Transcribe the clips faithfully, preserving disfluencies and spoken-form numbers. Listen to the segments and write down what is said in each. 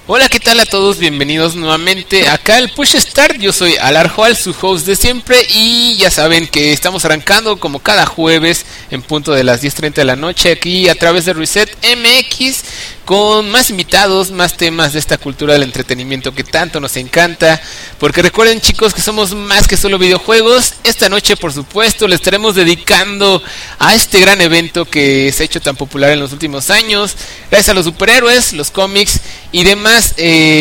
Hola, ¿qué tal a todos? Bienvenidos nuevamente acá al Push Start. Yo soy Alarjoal, su host de siempre, y ya saben que estamos arrancando como cada jueves en punto de las diez treinta de la noche aquí a través de Reset M X con más invitados, más temas de esta cultura del entretenimiento que tanto nos encanta, porque recuerden, chicos, que somos más que solo videojuegos. Esta noche, por supuesto, le estaremos dedicando a este gran evento que se ha hecho tan popular en los últimos años, gracias a los superhéroes, los cómics y demás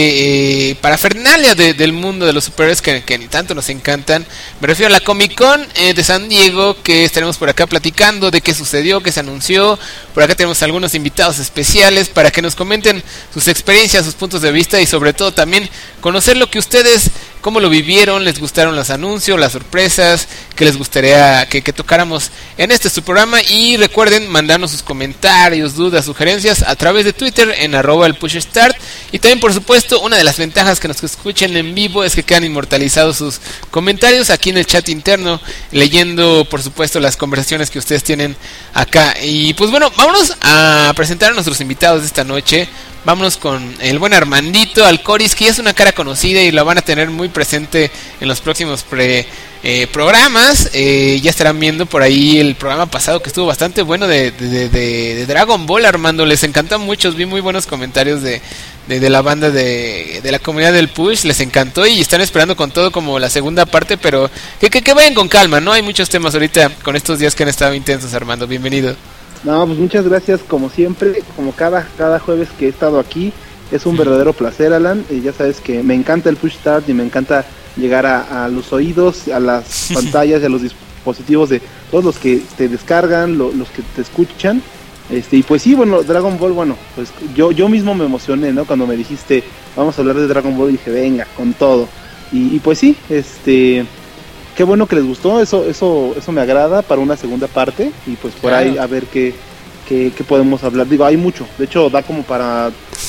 eh, eh, parafernalia de, del mundo de los superhéroes que, que tanto nos encantan. Me refiero a la Comic Con eh, de San Diego, que estaremos por acá platicando de qué sucedió, qué se anunció. Por acá tenemos algunos invitados especiales para que nos comenten sus experiencias, sus puntos de vista y sobre todo también conocer lo que ustedes, cómo lo vivieron, les gustaron los anuncios, las sorpresas, que les gustaría que, que tocáramos en este su programa. Y recuerden mandarnos sus comentarios, dudas, sugerencias a través de Twitter en arroba el Push Start. Y también, por supuesto, una de las ventajas que nos escuchen en vivo es que quedan inmortalizados sus comentarios aquí en el chat interno, leyendo, por supuesto, las conversaciones que ustedes tienen acá. Y pues bueno, vámonos a presentar a nuestros invitados de esta noche. Vámonos con el buen Armandito Alcoris, que ya es una cara conocida y la van a tener muy presente en los próximos pre, eh, programas. Eh, ya estarán viendo por ahí el programa pasado que estuvo bastante bueno de, de, de, de Dragon Ball, Armando. Les encantó a muchos, vi muy buenos comentarios de, de, de la banda de, de la comunidad del Push. Les encantó y están esperando con todo como la segunda parte, pero que, que, que vayan con calma, ¿no? Hay muchos temas ahorita con estos días que han estado intensos, Armando. Bienvenido. No, pues muchas gracias, como siempre, como cada cada jueves que he estado aquí, es un verdadero placer, Alan. Eh, ya sabes que me encanta el Push Start y me encanta llegar a, a los oídos, a las pantallas y a los dispositivos de todos los que te descargan, lo, los que te escuchan. Este, y pues sí, bueno, Dragon Ball, bueno, pues yo yo mismo me emocioné, ¿no? Cuando me dijiste, vamos a hablar de Dragon Ball, y dije, venga, con todo. Y, y pues sí, este... qué bueno que les gustó, eso eso eso me agrada para una segunda parte y pues por claro. Ahí a ver qué, qué qué podemos hablar. Digo, hay mucho, de hecho da como para,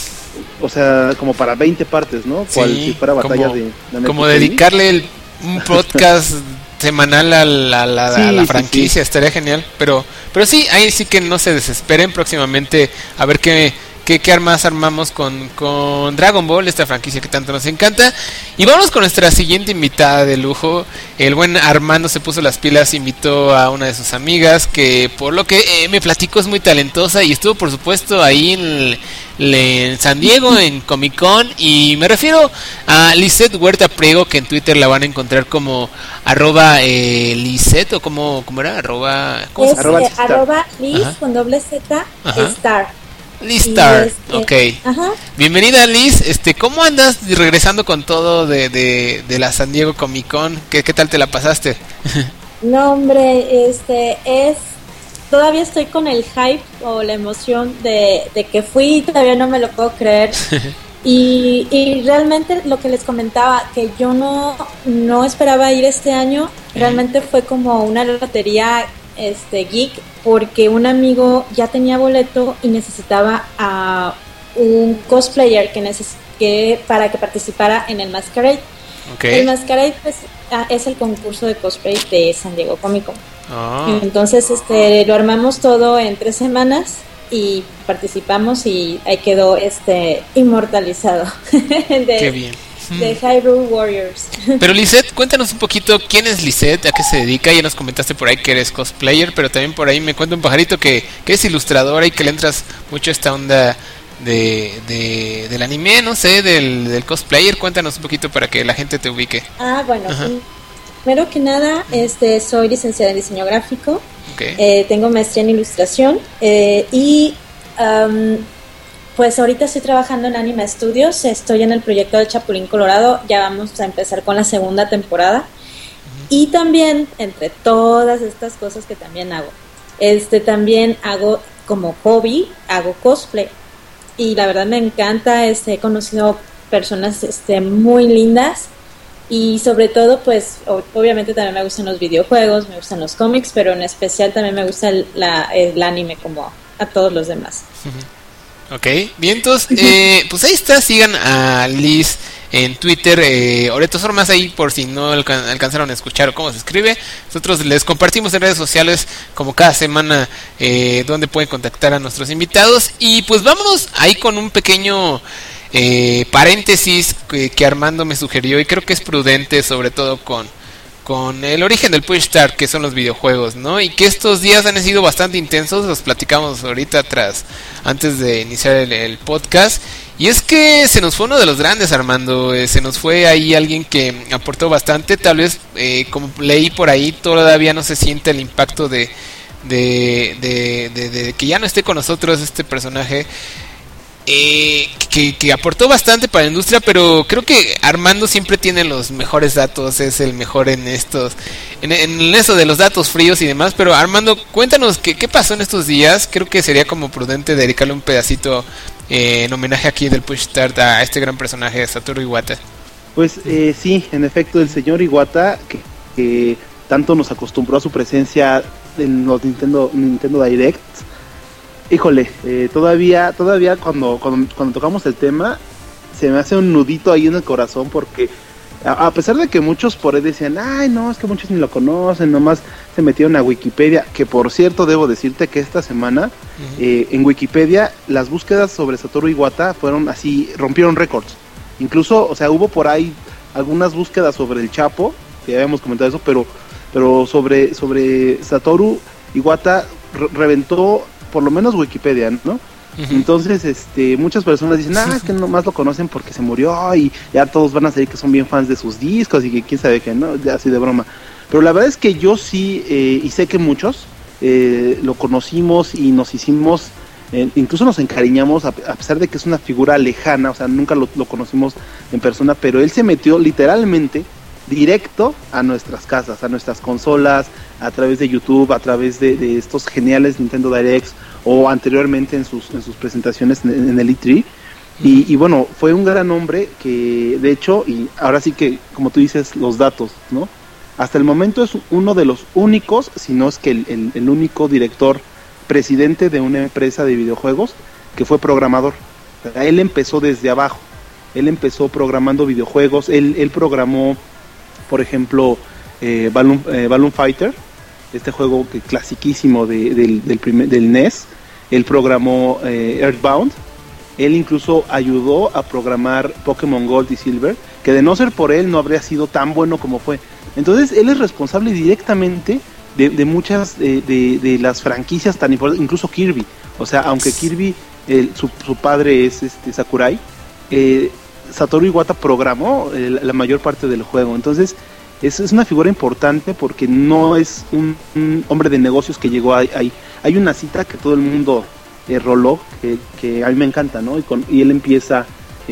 o sea, como para veinte partes, ¿no? Sí, cual si fuera batalla como, de, de como dedicarle el, un podcast semanal a la, la, sí, a la franquicia, sí, sí. Estaría genial, pero pero sí, ahí sí que no se desesperen próximamente a ver qué ¿Qué, qué armas armamos con, con Dragon Ball, esta franquicia que tanto nos encanta? Y vamos con nuestra siguiente invitada de lujo. El buen Armando se puso las pilas, invitó a una de sus amigas que por lo que eh, me platicó es muy talentosa y estuvo por supuesto ahí en, en San Diego en Comic Con. Y me refiero a Lisette Huerta Priego, que en Twitter la van a encontrar como arroba eh, Lisette, o como, ¿cómo era? Arroba, ¿cómo es, arroba, eh, arroba Liz con doble Z Star. Liz Star, este, ok. Ajá. Bienvenida, Liz. Este, ¿cómo andas regresando con todo de, de, de la San Diego Comic Con? ¿Qué, qué tal te la pasaste? No, hombre, este es todavía estoy con el hype o la emoción de, de que fui, todavía no me lo puedo creer. y, y realmente lo que les comentaba, que yo no no esperaba ir este año, realmente fue como una lotería este geek, porque un amigo ya tenía boleto y necesitaba a un cosplayer que, neces- que para que participara en el Masquerade. Okay. El Masquerade pues, es el concurso de cosplay de San Diego Comic Con. Oh. Entonces este lo armamos todo en tres semanas y participamos y ahí quedó este inmortalizado. de, Qué bien. De Hyrule Warriors. Pero Lisette, cuéntanos un poquito quién es Lisette, a qué se dedica. Ya nos comentaste por ahí que eres cosplayer, pero también por ahí me cuenta un pajarito que, que es ilustradora y que le entras mucho a esta onda de, de del anime, no sé, del, del cosplayer. Cuéntanos un poquito para que la gente te ubique. Ah, bueno, primero que nada, este, soy licenciada en diseño gráfico. Okay. Eh, tengo maestría en ilustración eh, y um, pues ahorita estoy trabajando en Anime Studios, estoy en el proyecto del Chapulín Colorado, ya vamos a empezar con la segunda temporada. Uh-huh. Y también, entre todas estas cosas que también hago, este también hago como hobby, hago cosplay. Y la verdad me encanta, este, he conocido personas este, muy lindas y sobre todo, pues, obviamente también me gustan los videojuegos, me gustan los cómics, pero en especial también me gusta el, la, el anime como a todos los demás. Uh-huh. Ok, bien, entonces, eh, pues ahí está, sigan a Liz en Twitter, eh, o de todas formas ahí por si no alcan- alcanzaron a escuchar cómo se escribe, nosotros les compartimos en redes sociales como cada semana eh, donde pueden contactar a nuestros invitados. Y pues vámonos ahí con un pequeño eh, paréntesis que, que Armando me sugirió, y creo que es prudente, sobre todo con con el origen del Push Start, que son los videojuegos, ¿no? Y que estos días han sido bastante intensos, los platicamos ahorita tras, antes de iniciar el, el podcast, y es que se nos fue uno de los grandes, Armando, eh, se nos fue ahí alguien que aportó bastante, tal vez, eh, como leí por ahí, todavía no se siente el impacto de, de, de, de, de, de que ya no esté con nosotros este personaje, Eh, que, que aportó bastante para la industria, pero creo que Armando siempre tiene los mejores datos, es el mejor en estos, en, en eso de los datos fríos y demás. Pero Armando, cuéntanos qué, qué pasó en estos días. Creo que sería como prudente dedicarle un pedacito eh, en homenaje aquí del Push Start a este gran personaje, Satoru Iwata. Pues eh, sí, en efecto, el señor Iwata, que, que tanto nos acostumbró a su presencia en los Nintendo, Nintendo Direct. Híjole, eh, todavía todavía cuando, cuando cuando tocamos el tema se me hace un nudito ahí en el corazón, porque a, a pesar de que muchos por ahí decían, ay no, es que muchos ni lo conocen, nomás se metieron a Wikipedia, que por cierto debo decirte que esta semana uh-huh. eh, en Wikipedia las búsquedas sobre Satoru Iwata fueron así, rompieron récords. Incluso, o sea, hubo por ahí algunas búsquedas sobre el Chapo, que ya habíamos comentado eso, pero pero sobre sobre Satoru Iwata re- reventó por lo menos Wikipedia, ¿no? Uh-huh. Entonces, este, muchas personas dicen, ah, es que nomás lo conocen porque se murió y ya todos van a saber que son bien fans de sus discos y que quién sabe qué, ¿no? Ya así de broma. Pero la verdad es que yo sí, eh, y sé que muchos, eh, lo conocimos y nos hicimos, eh, incluso nos encariñamos, a, a pesar de que es una figura lejana, o sea, nunca lo, lo conocimos en persona, pero él se metió literalmente directo a nuestras casas, a nuestras consolas, a través de YouTube, a través de, de estos geniales Nintendo Directs, o anteriormente en sus en sus presentaciones en, en el E tres, y, y bueno, fue un gran hombre que, de hecho, y ahora sí que, como tú dices, los datos, ¿no? Hasta el momento es uno de los únicos, si no es que el, el, el único director, presidente de una empresa de videojuegos que fue programador. O sea, él empezó desde abajo, él empezó programando videojuegos, él, él programó, por ejemplo, eh, Balloon, eh, Balloon Fighter, este juego que clasiquísimo de, del, del, primer, del N E S. Él programó eh, Earthbound. Él incluso ayudó a programar Pokémon Gold y Silver, que de no ser por él no habría sido tan bueno como fue. Entonces él es responsable directamente de, de muchas de, de, de las franquicias tan importantes, incluso Kirby. O sea, aunque Kirby, el, su, su padre es este Sakurai, eh, Satoru Iwata programó eh, la mayor parte del juego. Entonces es, es una figura importante porque no es un, un hombre de negocios que llegó ahí. Hay, hay una cita que todo el mundo eh, roló, que, que a mí me encanta, ¿no? Y, con, y él empieza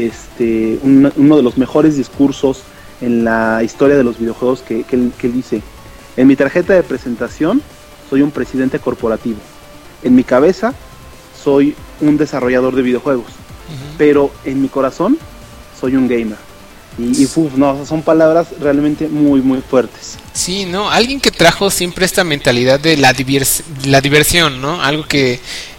este un, uno de los mejores discursos en la historia de los videojuegos, que, que, él, que él dice: en mi tarjeta de presentación soy un presidente corporativo, en mi cabeza soy un desarrollador de videojuegos, uh-huh. pero en mi corazón soy un gamer. Y, y uf, no, son palabras realmente muy muy fuertes. Sí, no, alguien que trajo siempre esta mentalidad de la, divers- la diversión, ¿no? Algo que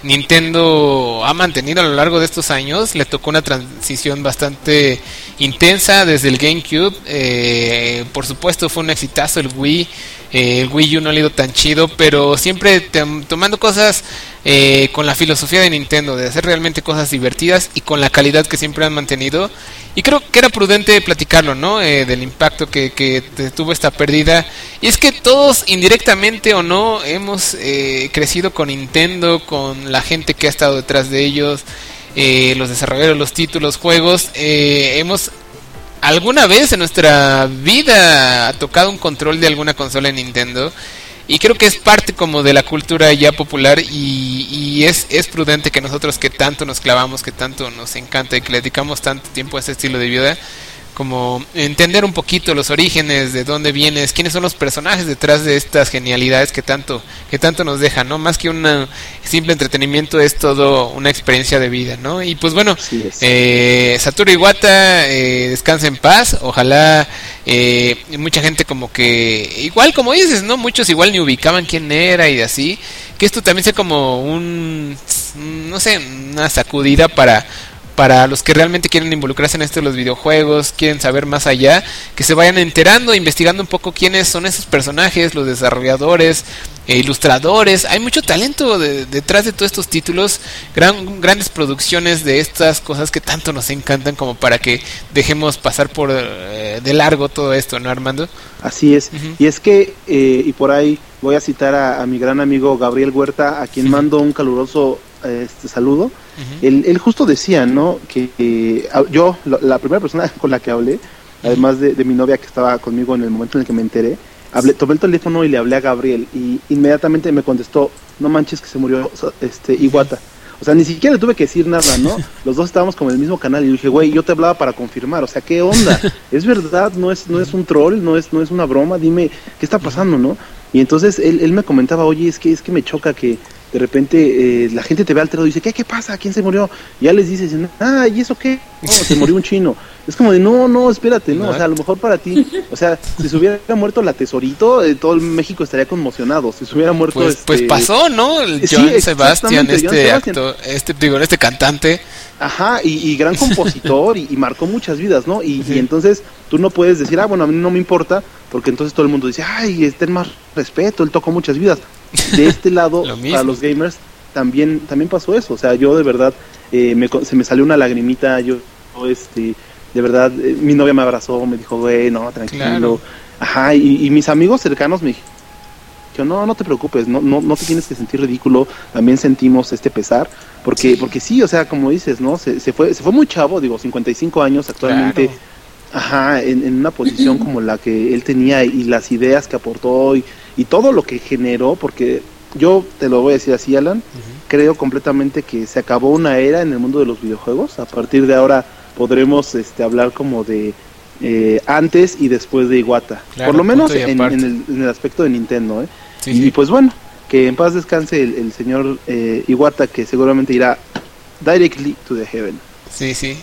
Nintendo ha mantenido a lo largo de estos años. Le tocó una transición bastante intensa desde el GameCube. Eh, por supuesto fue un exitazo el Wii. Eh, el Wii U no le ha ido tan chido, pero siempre te, tomando cosas eh, con la filosofía de Nintendo, de hacer realmente cosas divertidas y con la calidad que siempre han mantenido. Y creo que era prudente platicarlo, ¿no? Eh, del impacto que, que tuvo esta pérdida. Y es que todos, indirectamente o no, hemos eh, crecido con Nintendo, con la gente que ha estado detrás de ellos, eh, los desarrolladores, los títulos, juegos. Eh, hemos alguna vez en nuestra vida tocado un control de alguna consola de Nintendo. Y creo que es parte como de la cultura ya popular, y, y es, es prudente que nosotros que tanto nos clavamos, que tanto nos encanta y que le dedicamos tanto tiempo a ese estilo de vida, como entender un poquito los orígenes, de dónde vienes, quiénes son los personajes detrás de estas genialidades que tanto que tanto nos dejan, ¿no? Más que un simple entretenimiento, es todo una experiencia de vida, ¿no? Y pues bueno, sí, eh, Satoru Iwata, eh, descansa en paz. Ojalá eh, mucha gente como que, igual como dices, ¿no? Muchos igual ni ubicaban quién era y así, que esto también sea como un, no sé, una sacudida para para los que realmente quieren involucrarse en esto de los videojuegos, quieren saber más allá, que se vayan enterando, investigando un poco quiénes son esos personajes, los desarrolladores, eh, ilustradores, hay mucho talento de, detrás de todos estos títulos, gran, grandes producciones de estas cosas que tanto nos encantan como para que dejemos pasar por eh, de largo todo esto, ¿no, Armando? Así es, uh-huh. y es que, eh, y por ahí voy a citar a, a mi gran amigo Gabriel Huerta, a quien uh-huh. mando un caluroso este saludo. Uh-huh. él, él justo decía, ¿no?, que eh, yo, la primera persona con la que hablé, además de, de mi novia que estaba conmigo en el momento en el que me enteré, hablé, tomé el teléfono y le hablé a Gabriel y inmediatamente me contestó, no manches que se murió este Iwata. O sea, ni siquiera le tuve que decir nada, ¿no? Los dos estábamos como en el mismo canal y le dije, güey, yo te hablaba para confirmar, o sea, ¿qué onda? ¿Es verdad? ¿No es no es un troll? ¿No es no es una broma? Dime, ¿qué está pasando, no? Y entonces él, él me comentaba, oye, es que es que me choca que de repente eh, la gente te ve alterado y dice, ¿qué, qué pasa? ¿Quién se murió? Y ya les dices, ah, ¿y eso qué? No, se murió un chino. Es como de, no, no, espérate, no, o sea, a lo mejor para ti, o sea, si se hubiera muerto la Tesorito, eh, todo el México estaría conmocionado. Si se hubiera muerto, pues, este... pues pasó, ¿no? El sí, John Sebastian, este John Sebastian. actor, este, digo, este cantante. Ajá, y, y gran compositor, y, y marcó muchas vidas, ¿no? Y, sí. y entonces tú no puedes decir, ah, bueno, a mí no me importa, porque entonces todo el mundo dice, ay, ten más respeto, él tocó muchas vidas. De este lado, para los gamers, también también pasó eso, o sea, yo de verdad, eh, me, se me salió una lagrimita, yo, este, de verdad, eh, mi novia me abrazó, me dijo, güey, no, tranquilo, claro. Ajá, y, y mis amigos cercanos me dijeron, no, no te preocupes, no, no, no te tienes que sentir ridículo, también sentimos este pesar, porque, sí. porque sí, o sea, como dices, ¿no? Se, se fue, se fue muy chavo, digo, cincuenta y cinco años actualmente, claro. Ajá, en, en una posición como la que él tenía y las ideas que aportó y, y todo lo que generó, porque yo te lo voy a decir así, Alan, uh-huh. creo completamente que se acabó una era en el mundo de los videojuegos. A partir de ahora podremos este, hablar como de eh, antes y después de Iwata, claro, por lo menos en, en, el, en el aspecto de Nintendo, ¿eh? Sí, y sí. Pues bueno, que en paz descanse el, el señor eh, Iwata, que seguramente irá directly to the heaven. Sí, sí.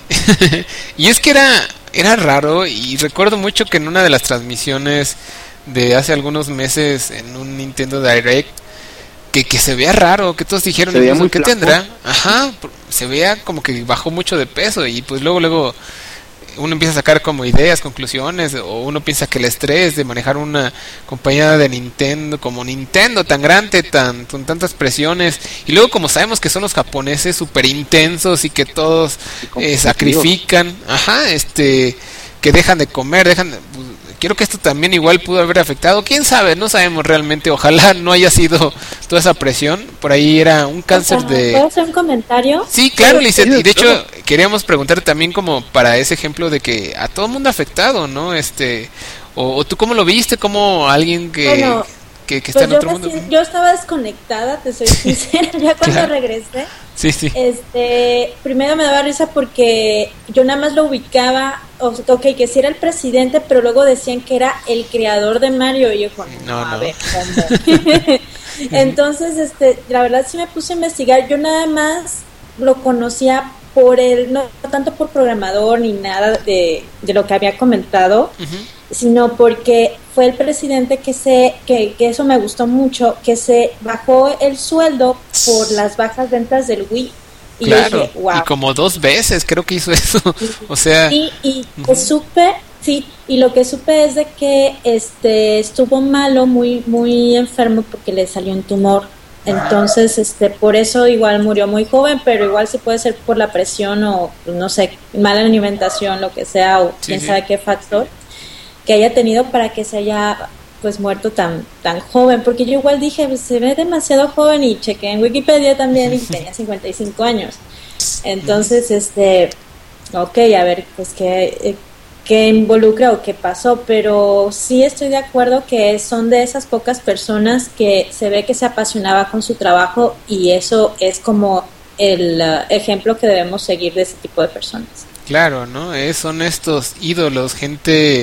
Y es que era era raro, y recuerdo mucho que en una de las transmisiones de hace algunos meses en un Nintendo Direct, que, que se veía raro, que todos dijeron, se veía muy ¿qué flaco? tendrá? Ajá, se veía como que bajó mucho de peso, y pues luego luego uno empieza a sacar como ideas, conclusiones, o uno piensa que el estrés de manejar una compañía de Nintendo, como Nintendo, tan grande, tan con tantas presiones, y luego como sabemos que son los japoneses súper intensos y que todos eh, sacrifican, ajá, este, que dejan de comer, dejan de, pues, quiero que esto también igual pudo haber afectado, quién sabe, no sabemos realmente, ojalá no haya sido toda esa presión, por ahí era un cáncer de... ¿Puedo hacer un comentario? Sí, claro, Lizeth, y de hecho queríamos preguntar también como para ese ejemplo de que a todo el mundo afectado, ¿no? Este, o, o tú cómo lo viste, como alguien que... Bueno, que, que está pues en otro mundo. Yo estaba desconectada, te soy sincera, ya cuando claro. regresé. Sí, sí. Este, primero me daba risa porque yo nada más lo ubicaba, ok, que sí era el presidente, pero luego decían que era el creador de Mario, y yo, no, no, a no. ver, ¿cómo? Entonces, este, la verdad sí me puse a investigar, yo nada más lo conocía por el, no tanto por programador ni nada de, de lo que había comentado, uh-huh. sino porque fue el presidente que se, que, que eso me gustó mucho, que se bajó el sueldo por las bajas ventas del Wii. Y claro, dije, wow. Y como dos veces creo que hizo eso, sí, o sea... Sí, y uh-huh. que supe, sí, y lo que supe es de que este estuvo malo, muy muy enfermo porque le salió un tumor. Entonces, este, por eso igual murió muy joven, pero igual sí puede ser por la presión o, no sé, mala alimentación, lo que sea, o sí, quién sí. sabe qué factor que haya tenido para que se haya, pues, muerto tan tan joven. Porque yo igual dije, pues, se ve demasiado joven, y chequé en Wikipedia también y tenía cincuenta y cinco años. Entonces, este, ok, a ver, pues, qué... qué involucra o qué pasó, pero sí estoy de acuerdo que son de esas pocas personas que se ve que se apasionaba con su trabajo, y eso es como el uh, ejemplo que debemos seguir de ese tipo de personas. Claro, ¿no? Es, son estos ídolos, gente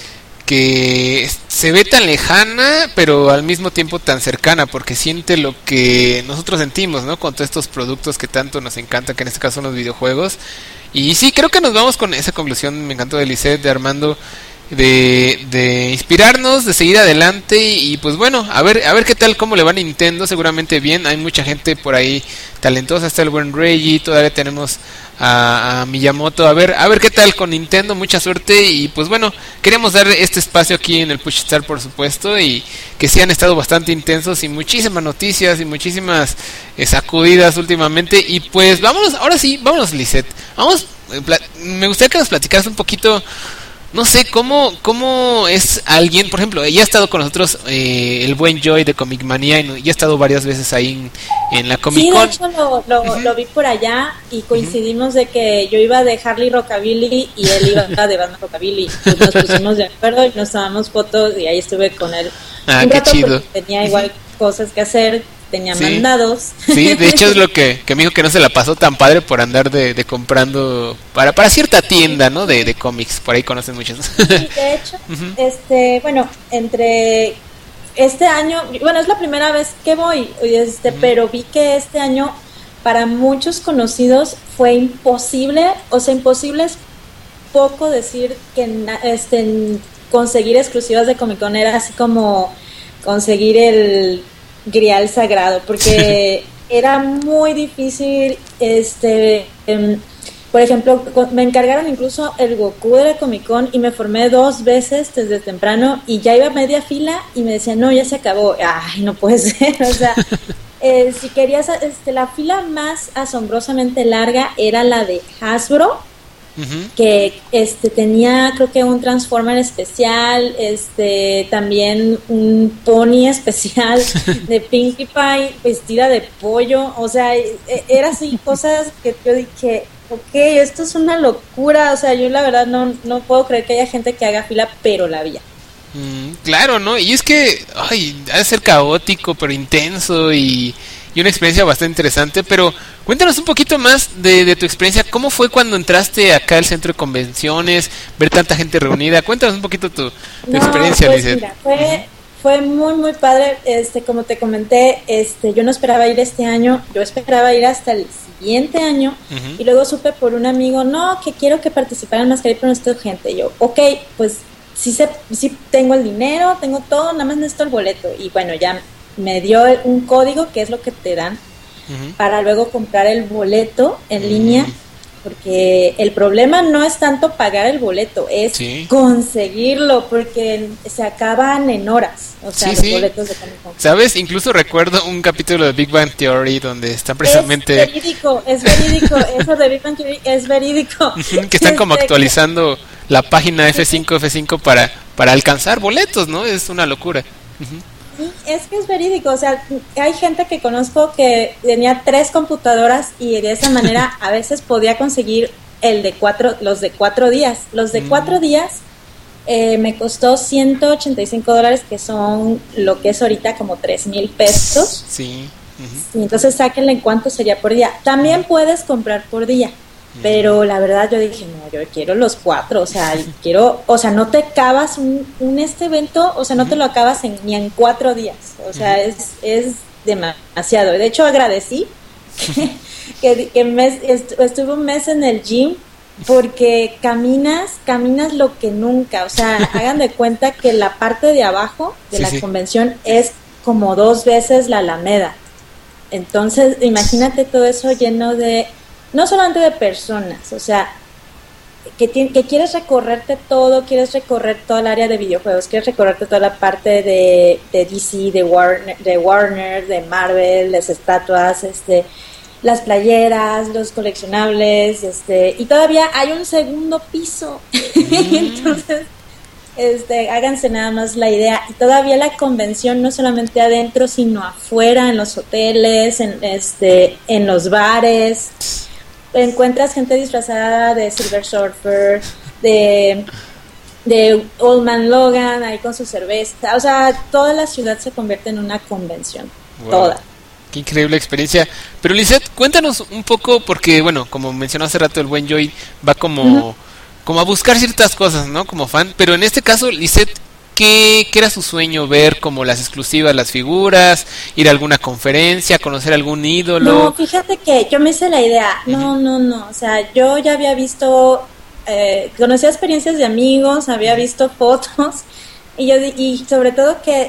que se ve tan lejana, pero al mismo tiempo tan cercana, porque siente lo que nosotros sentimos, ¿no? Con todos estos productos que tanto nos encantan, que en este caso son los videojuegos. Y sí, creo que nos vamos con esa conclusión, me encantó de Lizeth, de Armando, de, de inspirarnos, de seguir adelante y pues bueno, a ver a ver qué tal, cómo le va a Nintendo, seguramente bien, hay mucha gente por ahí talentosa, está el buen Reggie, todavía tenemos a, a Miyamoto, a ver a ver qué tal con Nintendo, mucha suerte y pues bueno, queríamos dar este espacio aquí en el Push Start por supuesto y que sí han estado bastante intensos y muchísimas noticias y muchísimas eh, sacudidas últimamente y pues vámonos, ahora sí, vámonos Lisette, vamos, eh, pla- me gustaría que nos platicaras un poquito. No sé, ¿cómo, cómo es alguien? Por ejemplo, ya ha estado con nosotros eh, el buen Joy de Comic Manía y ya ha estado varias veces ahí en, en la Comic Con. Sí, de hecho lo, lo, uh-huh. lo vi por allá y coincidimos uh-huh. de que yo iba de Harley Rockabilly y él iba de Batman Rockabilly. Pues nos pusimos de acuerdo y nos tomamos fotos y ahí estuve con él. Ah, un qué rato chido. Tenía igual uh-huh. cosas que hacer. Tenía sí. mandados. Sí, de hecho es lo que, que me dijo que no se la pasó tan padre por andar de, de comprando para para cierta tienda, ¿no? De, de cómics, por ahí conocen muchos. Sí, de hecho, uh-huh. este, bueno, entre este año, bueno, es la primera vez que voy, este, uh-huh. pero vi que este año para muchos conocidos fue imposible, o sea, imposible es poco decir que este, conseguir exclusivas de Comic Con era así como conseguir el grial sagrado, porque era muy difícil, este, um, por ejemplo, me encargaron incluso el Goku de la Comic Con y me formé dos veces desde temprano y ya iba a media fila y me decían, no, ya se acabó, ay, no puede ser, o sea, eh, si querías, este, la fila más asombrosamente larga era la de Hasbro, uh-huh. que este tenía creo que un Transformer especial, este también un pony especial de Pinkie Pie vestida de pollo, o sea, era así cosas que yo dije, ok, esto es una locura, o sea, yo la verdad no, no puedo creer que haya gente que haga fila, pero la había. Mm, claro, ¿no? Y es que, ay, ha de ser caótico, pero intenso y, y una experiencia bastante interesante, pero cuéntanos un poquito más de, de tu experiencia, ¿cómo fue cuando entraste acá al centro de convenciones, ver tanta gente reunida? Cuéntanos un poquito tu, tu no, experiencia, pues, Lisette. Mira, fue, uh-huh. fue muy, muy padre, este, como te comenté, este, yo no esperaba ir este año, yo esperaba ir hasta el siguiente año, uh-huh. y luego supe por un amigo, no, que quiero que participaran más que ahí, pero no estoy gente, y yo, ok, pues, sí, se, sí tengo el dinero, tengo todo, nada más necesito el boleto. Y bueno, ya me dio un código, que es lo que te dan, uh-huh. para luego comprar el boleto en uh-huh. línea, porque el problema no es tanto pagar el boleto, es sí. conseguirlo, porque se acaban en horas, o sea, sí, los sí. boletos de Comic Con. ¿Sabes? Incluso recuerdo un capítulo de Big Bang Theory donde está precisamente... Es verídico, es verídico, eso de Big Bang Theory es verídico. Que están como actualizando la página F cinco, F cinco para, para alcanzar boletos, ¿no? Es una locura. Uh-huh. Sí, es que es verídico, o sea, hay gente que conozco que tenía tres computadoras y de esa manera a veces podía conseguir el de cuatro, los de cuatro días. Los de mm. cuatro días eh, me costó ciento ochenta y cinco dólares, que son lo que es ahorita como tres mil pesos. Sí. Uh-huh. Y entonces sáquenle en cuánto sería por día. También puedes comprar por día. Pero la verdad yo dije, no, yo quiero los cuatro, o sea, quiero, o sea, no te acabas un, un este evento, o sea, no te lo acabas en, ni en cuatro días, o sea, uh-huh. es, es demasiado. De hecho, agradecí que, que, que mes, est- estuve un mes en el gym, porque caminas, caminas lo que nunca, o sea, hagan de cuenta que la parte de abajo de sí, la sí. convención es como dos veces la Alameda. Entonces, imagínate todo eso lleno de... no solamente de personas, o sea, que, ti- que quieres recorrerte todo, quieres recorrer toda el área de videojuegos, quieres recorrerte toda la parte de, de D C, de Warner, de Warner, de Marvel, las estatuas, este, las playeras, los coleccionables, este, y todavía hay un segundo piso, mm. entonces, este, háganse nada más la idea, y todavía la convención no solamente adentro, sino afuera, en los hoteles, en, este, en los bares. Encuentras gente disfrazada de Silver Surfer, de, de Old Man Logan, ahí con su cerveza. O sea, toda la ciudad se convierte en una convención. Wow. Toda. Qué increíble experiencia. Pero Lisette, cuéntanos un poco, porque bueno, como mencionó hace rato el buen Joy, va como, uh-huh. como a buscar ciertas cosas, ¿no? Como fan. Pero en este caso, Lisette, ¿Qué, ¿Qué era su sueño? ¿Ver como las exclusivas, las figuras? ¿Ir a alguna conferencia? ¿Conocer algún ídolo? No, fíjate que yo me hice la idea. No, uh-huh. no, no. O sea, yo ya había visto eh, conocía experiencias de amigos, había visto fotos, y yo y sobre todo que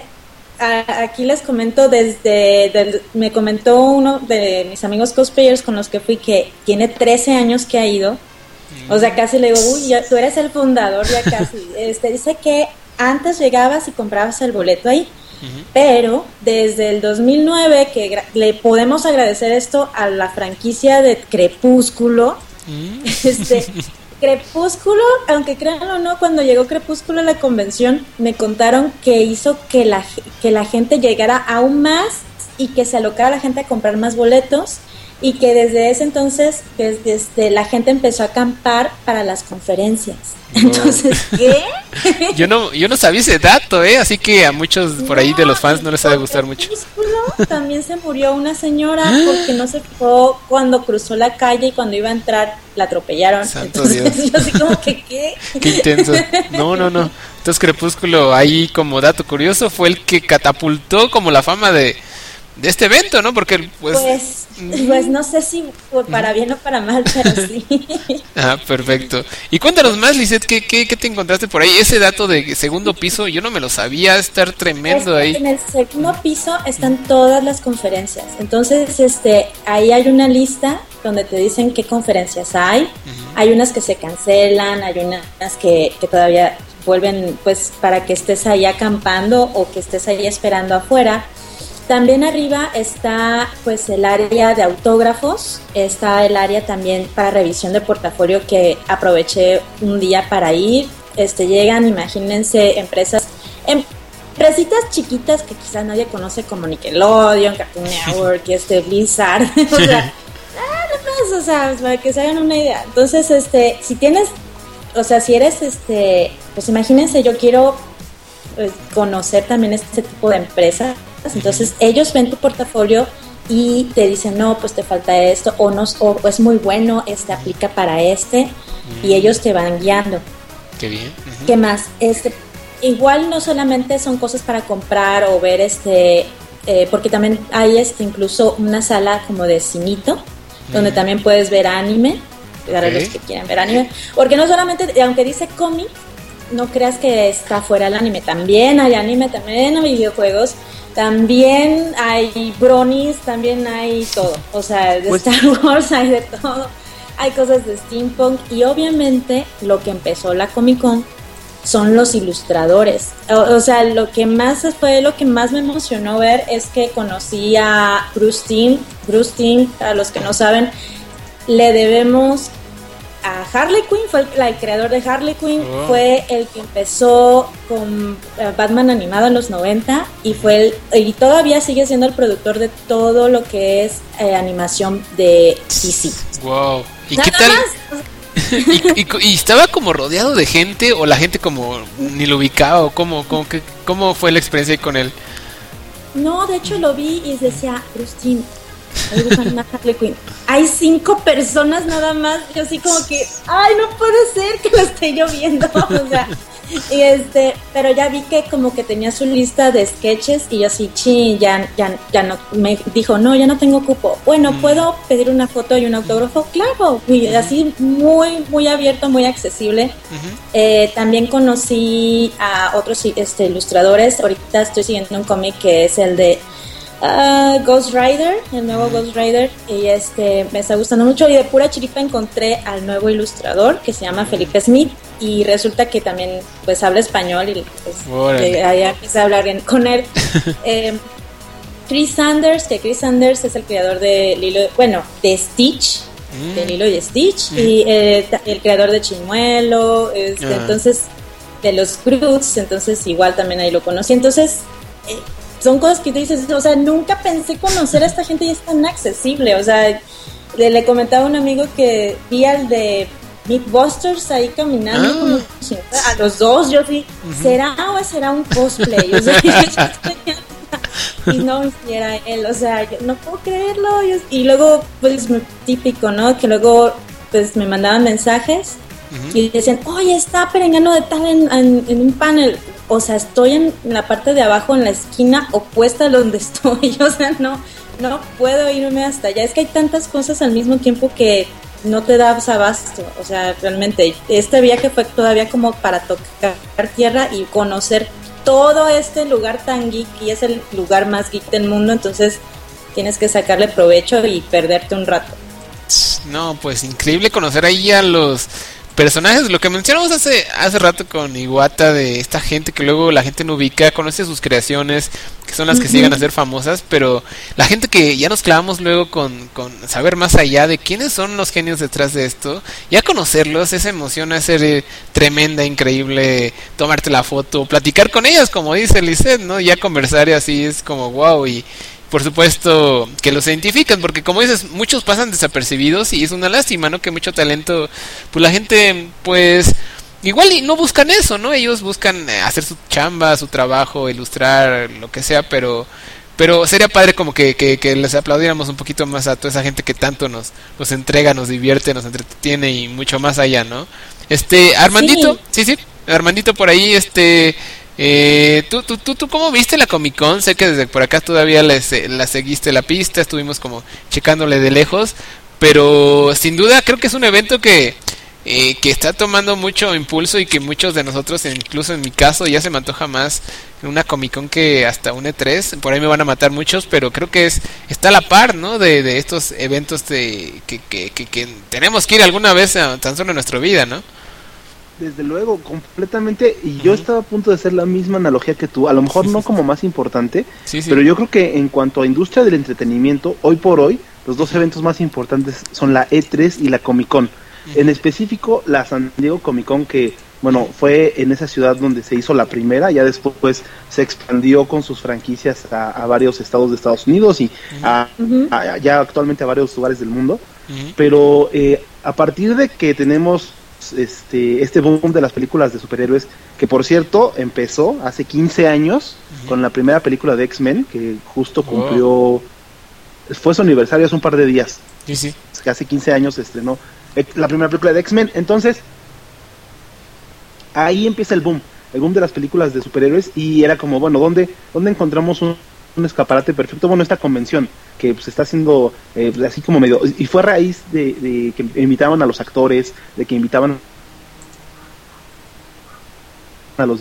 a, aquí les comento desde, del, me comentó uno de mis amigos cosplayers con los que fui que tiene trece años que ha ido, o sea, casi le digo, uy, ya, tú eres el fundador ya casi, este, dice que antes llegabas y comprabas el boleto ahí, uh-huh. pero desde el dos mil nueve que gra- le podemos agradecer esto a la franquicia de Crepúsculo, uh-huh. este... Crepúsculo, aunque crean o no, cuando llegó Crepúsculo a la convención, me contaron que hizo que la, que la gente llegara aún más y que se alocara la gente a comprar más boletos, y que desde ese entonces desde, desde la gente empezó a acampar para las conferencias. No. Entonces, ¿qué? Yo no yo no sabía ese dato, ¿eh? Así que a muchos por ahí no, de los fans no les ha de gustar mucho. También se murió una señora porque no se fijó cuando cruzó la calle y cuando iba a entrar la atropellaron. Santo Entonces, Dios. Yo así como que, ¿qué? Qué intenso. No, no, no. Entonces Crepúsculo, ahí como dato curioso, fue el que catapultó como la fama de de este evento, ¿no? Porque pues pues, pues no sé si para bien o para mal, pero sí. Ah, perfecto. Y cuéntanos más, Lisette, ¿qué, qué, qué te encontraste por ahí? Ese dato de segundo piso, yo no me lo sabía, estar tremendo es, ahí. En el segundo piso están todas las conferencias. Entonces, este, ahí hay una lista donde te dicen qué conferencias hay. Uh-huh. Hay unas que se cancelan, hay unas que, que todavía vuelven, pues, para que estés ahí acampando o que estés ahí esperando afuera. También arriba está pues el área de autógrafos, está el área también para revisión de portafolio que aproveché un día para ir. Este llegan, imagínense, empresas, empresitas chiquitas que quizás nadie conoce como Nickelodeon, Cartoon Network, este Blizzard, o sea, nada más, o sea, para que se hagan una idea. Entonces, este, si tienes, o sea, si eres, este, pues imagínense, yo quiero pues, conocer también este tipo de empresas. Entonces ellos ven tu portafolio y te dicen, no, pues te falta esto, o no, o es muy bueno, este aplica para este, uh-huh. y ellos te van guiando. Qué bien. Uh-huh. ¿Qué más? Este, igual no solamente son cosas para comprar o ver, este, eh, porque también hay este incluso una sala como de cinito, uh-huh. donde también puedes ver anime, para okay. los que quieran ver anime, porque no solamente, aunque dice cómic, no creas que está fuera el anime, también hay anime, también hay videojuegos. También hay bronies, también hay todo, o sea, de pues, Star Wars hay de todo, hay cosas de steampunk y obviamente lo que empezó la Comic Con son los ilustradores, o, o sea, lo que más fue, lo que más me emocionó ver es que conocí a Bruce Timm. Bruce Timm, a los que no saben, le debemos a Harley Quinn, fue el, el creador de Harley Quinn, oh. fue el que empezó con uh, Batman animado en los noventa y fue el, y todavía sigue siendo el productor de todo lo que es eh, animación de D C. Wow. ¿Y Nada qué tal? Más. ¿Y, y, y estaba como rodeado de gente o la gente como ni lo ubicaba o cómo, cómo, que, cómo fue la experiencia ahí con él? No, de hecho lo vi y decía, Bruce Timm, Harley Quinn. Hay cinco personas nada más. Yo así como que, ay, no puede ser que lo esté yo viendo. O sea, y este, pero ya vi que como que tenía su lista de sketches y yo así, chin, ya, ya, ya no, me dijo, no, ya no tengo cupo. Bueno, mm. ¿puedo pedir una foto y un autógrafo? Claro, y así muy, muy abierto, muy accesible. Uh-huh. Eh, también conocí a otros este, ilustradores. Ahorita estoy siguiendo un cómic que es el de Uh, Ghost Rider, el nuevo Ghost Rider, y este me está gustando mucho y de pura chiripa encontré al nuevo ilustrador que se llama Felipe Smith y resulta que también pues habla español y pues allá empecé a hablar en, con él. eh, Chris Sanders, que Chris Sanders es el creador de Lilo, bueno, de Stitch, mm. de Lilo y Stitch, mm. y eh, el creador de Chimuelo, este, uh. entonces de los Cruz, entonces igual también ahí lo conocí, entonces eh, son cosas que te dices, o sea, nunca pensé conocer a esta gente y es tan accesible, o sea, le, le comentaba a un amigo que vi al de Mythbusters ahí caminando, ah. como a los dos, yo sí, uh-huh. ¿será o será un cosplay? O sea, y no era él, o sea, yo no puedo creerlo, yo, y luego, pues, típico, ¿no? Que luego, pues, me mandaban mensajes uh-huh. y decían, oye, está perengano de tal en, en, en un panel. O sea, estoy en la parte de abajo, en la esquina opuesta a donde estoy. O sea, no, no puedo irme hasta allá. Es que hay tantas cosas al mismo tiempo que no te das abasto, o sea, realmente este viaje fue todavía como para tocar tierra y conocer todo este lugar tan geek, y es el lugar más geek del mundo, entonces tienes que sacarle provecho y perderte un rato. No, pues increíble conocer ahí a los personajes, lo que mencionamos hace hace rato con Iwata, de esta gente que luego la gente no ubica, conoce sus creaciones, que son las que uh-huh. siguen a ser famosas, pero la gente que ya nos clavamos luego con, con saber más allá de quiénes son los genios detrás de esto, ya conocerlos, esa emoción es ser tremenda, increíble, tomarte la foto, platicar con ellas, como dice Lisette, ¿no? Ya conversar y así es como wow, y por supuesto que los identifican, porque como dices, muchos pasan desapercibidos y es una lástima, ¿no? Que mucho talento, pues la gente, pues, igual y no buscan eso, ¿no? Ellos buscan hacer su chamba, su trabajo, ilustrar, lo que sea, pero pero sería padre como que, que, que les aplaudiéramos un poquito más a toda esa gente que tanto nos, nos entrega, nos divierte, nos entretiene y mucho más allá, ¿no? Este, Armandito, sí, sí, sí Armandito por ahí, este... Eh, ¿tú, tú, tú, ¿Tú cómo viste la Comic Con? Sé que desde por acá todavía les, la seguiste la pista, estuvimos como checándole de lejos, pero sin duda creo que es un evento que, eh, que está tomando mucho impulso y que muchos de nosotros, incluso en mi caso, ya se me antoja más una Comic Con que hasta un E tres, por ahí me van a matar muchos, pero creo que es está a la par, ¿no? De, de estos eventos de, que, que, que, que tenemos que ir alguna vez a, tan solo en nuestra vida, ¿no? Desde luego, completamente, y yo uh-huh. estaba a punto de hacer la misma analogía que tú, a lo mejor no como más importante, sí, sí. pero yo creo que en cuanto a industria del entretenimiento, hoy por hoy, los dos eventos más importantes son la E tres y la Comic Con. Uh-huh. En específico, la San Diego Comic Con, que, bueno, fue en esa ciudad donde se hizo la primera, ya después pues, se expandió con sus franquicias a, a varios estados de Estados Unidos y uh-huh. a, a, ya actualmente a varios lugares del mundo, uh-huh. pero eh, a partir de que tenemos... Este, este boom de las películas de superhéroes, que por cierto empezó hace quince años uh-huh. con la primera película de X-Men, que justo cumplió, oh. fue su aniversario hace un par de días, sí, sí. que hace quince años se estrenó la primera película de X-Men, entonces ahí empieza el boom, el boom de las películas de superhéroes, y era como, bueno, ¿dónde, dónde encontramos un, un escaparate perfecto? Bueno, esta convención que se pues, está haciendo eh, así como medio, y fue a raíz de, de que invitaban a los actores, de que invitaban a los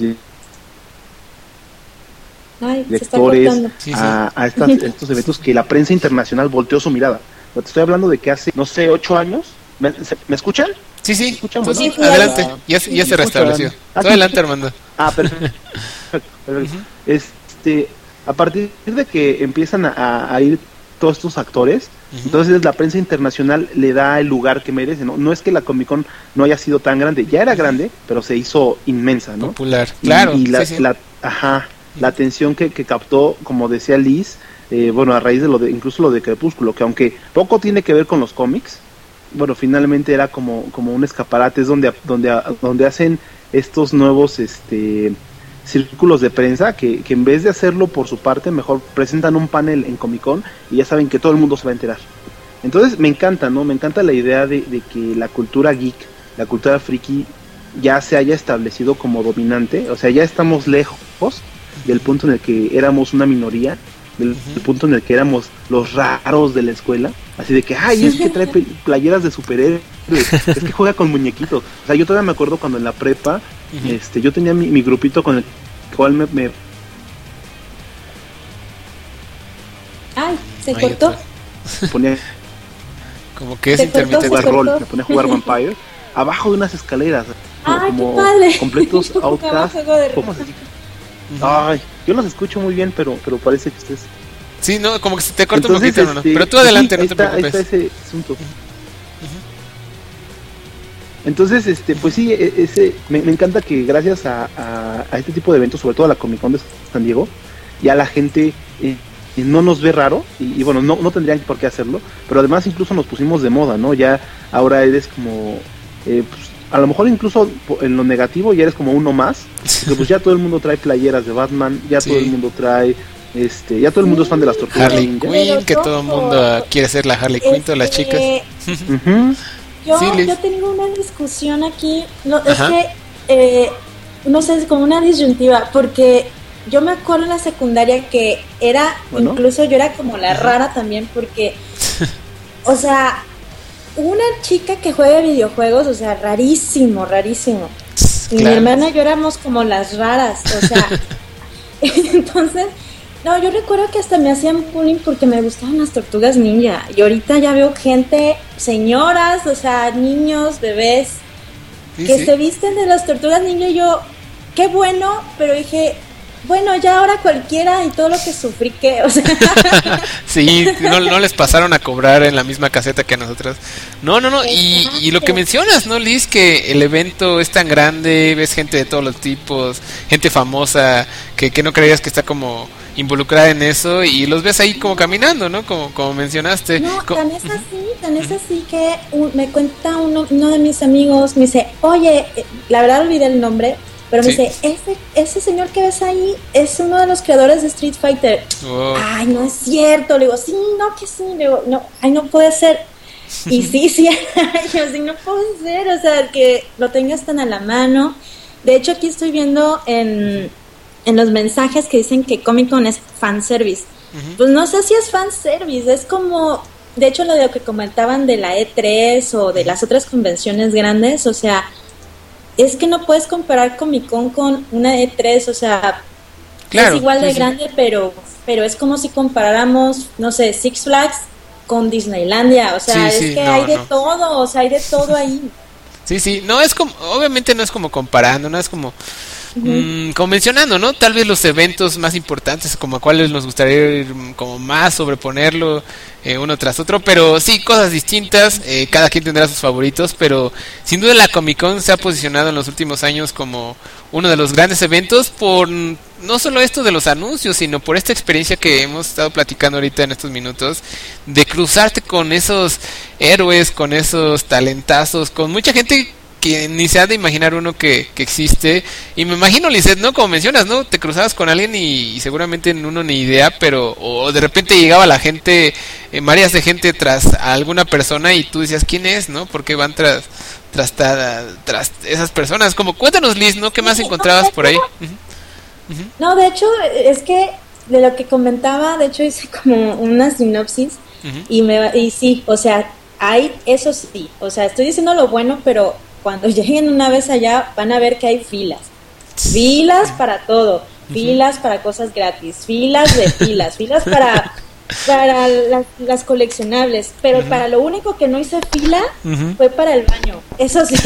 Ay, directores sí, sí. a, a estas, estos eventos, que la prensa internacional volteó su mirada. Te estoy hablando de que hace, no sé, ocho años. ¿Me, se, ¿me escuchan? Sí, sí, ¿Escuchan, sí, sí, adelante, ya, ya se restableció. Ah, Todo adelante, Armando. Ah, perfecto. perfecto. Uh-huh. Este, a partir de que empiezan a, a ir todos estos actores, uh-huh. entonces la prensa internacional le da el lugar que merece, ¿no? No es que la Comic Con no haya sido tan grande, ya era grande, pero se hizo inmensa, ¿no? Popular, claro. Y, y la, sí, sí. la, ajá, la atención que, que captó, como decía Liz, eh, bueno, a raíz de lo de, incluso lo de Crepúsculo, que aunque poco tiene que ver con los cómics, bueno, finalmente era como, como un escaparate, es donde, donde, donde hacen estos nuevos, este... círculos de prensa que, que en vez de hacerlo por su parte, mejor presentan un panel en Comic Con y ya saben que todo el mundo se va a enterar. Entonces me encanta, ¿no? Me encanta la idea de, de que la cultura geek, la cultura friki ya se haya establecido como dominante, o sea, ya estamos lejos del punto en el que éramos una minoría, del, uh-huh. del punto en el que éramos los raros de la escuela, así de que, ay, es que trae playeras de superhéroes, es que juega con muñequitos. O sea, yo todavía me acuerdo cuando en la prepa, uh-huh. este, yo tenía mi, mi grupito con el cual me... me... Ay, se Ay, cortó. Ponía... Como que es intermitente. Jugar rol, me ponía a jugar Vampire abajo de unas escaleras. Ay, como qué padre. Completos outcast. ¿Cómo se dice? Ay, yo los escucho muy bien, pero pero parece que ustedes... Sí, no, como que se te corta Entonces, un poquito, este, ¿no? Pero tú adelante, sí, no te está, preocupes. Ahí está ese asunto. Uh-huh. Entonces, este, pues sí, ese, me, me encanta que gracias a, a, a este tipo de eventos, sobre todo a la Comic Con de San Diego, ya la gente eh, no nos ve raro, y, y bueno, no, no tendrían por qué hacerlo, pero además incluso nos pusimos de moda, ¿no? Ya ahora eres como... Eh, pues, a lo mejor incluso en lo negativo ya eres como uno más, porque pues ya todo el mundo trae playeras de Batman, ya sí. todo el mundo trae, este, ya todo el mundo es fan de las tortugas. Harley Quinn, que todo el mundo quiere ser la Harley Quinn, todas las chicas. Uh-huh. Yo, sí, yo tengo una discusión aquí, no, es que, eh, no sé, es como una disyuntiva, porque yo me acuerdo en la secundaria que era, bueno. incluso yo era como la rara también, porque, o sea... una chica que juega videojuegos, o sea, rarísimo, rarísimo. Y claro. Mi hermana y yo éramos como las raras, o sea, entonces, no, yo recuerdo que hasta me hacían bullying porque me gustaban las tortugas ninja. Y ahorita ya veo gente, señoras, o sea, niños, bebés, sí, que sí. se visten de las tortugas ninja y yo, qué bueno, pero dije... Bueno, ya ahora cualquiera y todo lo que sufrí que, o sea... Sí, no, no les pasaron a cobrar en la misma caseta que a nosotros. No, no, no, y, y lo que mencionas, ¿no, Liz? Que el evento es tan grande, ves gente de todos los tipos, gente famosa, que, que no creías que está como involucrada en eso, y los ves ahí como caminando, ¿no? Como, como mencionaste. No, tan es así, tan es así que un, me cuenta uno, uno de mis amigos, me dice, oye, la verdad olvidé el nombre... Pero me sí. dice, ese, ese señor que ves ahí es uno de los creadores de Street Fighter. Oh. Ay, no es cierto. Le digo, sí, no, que sí. Le digo, no, ay, no puede ser. Y sí, sí, yo sí, no puede ser. O sea, que lo tengas tan a la mano. De hecho, aquí estoy viendo en, en los mensajes que dicen que Comic Con es fanservice. Uh-huh. Pues no sé si es fanservice, es como... De hecho, lo de lo que comentaban de la E tres o de las otras convenciones grandes, o sea... Es que no puedes comparar Comic Con con una E tres, o sea, claro, es igual de sí, grande, sí. pero pero es como si comparáramos, no sé, Six Flags con Disneylandia, o sea, sí, es sí, que no, hay de no. todo, o sea, hay de todo ahí. Sí, sí, no es como, obviamente no es como comparando, no es como... Uh-huh. Mm, como mencionando, ¿no? Tal vez los eventos más importantes, como a cuáles nos gustaría ir como más sobreponerlo eh, uno tras otro, pero sí, cosas distintas, eh, cada quien tendrá sus favoritos, pero sin duda la Comic Con se ha posicionado en los últimos años como uno de los grandes eventos por no solo esto de los anuncios, sino por esta experiencia que hemos estado platicando ahorita en estos minutos, de cruzarte con esos héroes, con esos talentazos, con mucha gente que ni se ha de imaginar uno que, que existe. Y me imagino, Lizeth, ¿no? Como mencionas, ¿no? Te cruzabas con alguien y, y seguramente uno ni idea, pero o de repente llegaba la gente, eh, mareas de gente tras a alguna persona y tú decías, ¿quién es? ¿No? ¿Por qué van tras tras, tras, tras esas personas? Como, cuéntanos, Liz, ¿no? ¿Qué más encontrabas por ahí? Uh-huh. Uh-huh. No, de hecho, es que de lo que comentaba, de hecho hice como una sinopsis uh-huh. y, me, y sí, o sea, hay, eso sí, o sea, estoy diciendo lo bueno, pero cuando lleguen una vez allá van a ver que hay filas, filas para todo, filas para cosas gratis, filas de filas, filas para para las, las coleccionables, pero uh-huh. para lo único que no hice fila uh-huh. fue para el baño, eso sí,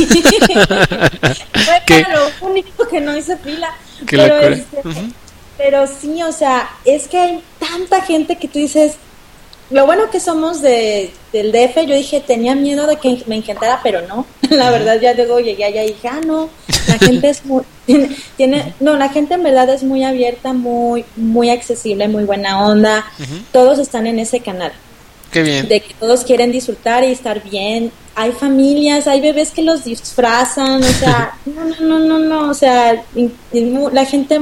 fue ¿Qué? Para lo único que no hice fila, ¿Qué pero, este, uh-huh. pero sí, o sea, es que hay tanta gente que tú dices, lo bueno que somos de del D F, yo dije, tenía miedo de que me encantara, pero no, la verdad ya luego llegué allá y dije, ah, no, la gente es muy, tiene, tiene, no, la gente en verdad es muy abierta, muy muy accesible, muy buena onda, uh-huh. todos están en ese canal. Qué bien. De que todos quieren disfrutar y estar bien, hay familias, hay bebés que los disfrazan, o sea, no, no, no, no, o sea, la gente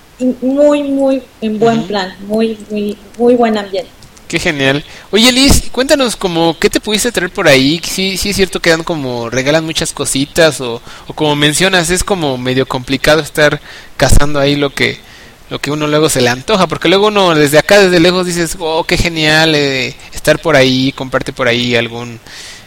muy, muy en buen uh-huh. plan, muy, muy, muy buen ambiente. Qué genial. Oye, Liz, cuéntanos como qué te pudiste traer por ahí. Sí, sí es cierto que dan como regalan muchas cositas o, o como mencionas es como medio complicado estar cazando ahí lo que lo que uno luego se le antoja, porque luego uno desde acá desde lejos dices, oh, qué genial eh, estar por ahí, comprarte por ahí algún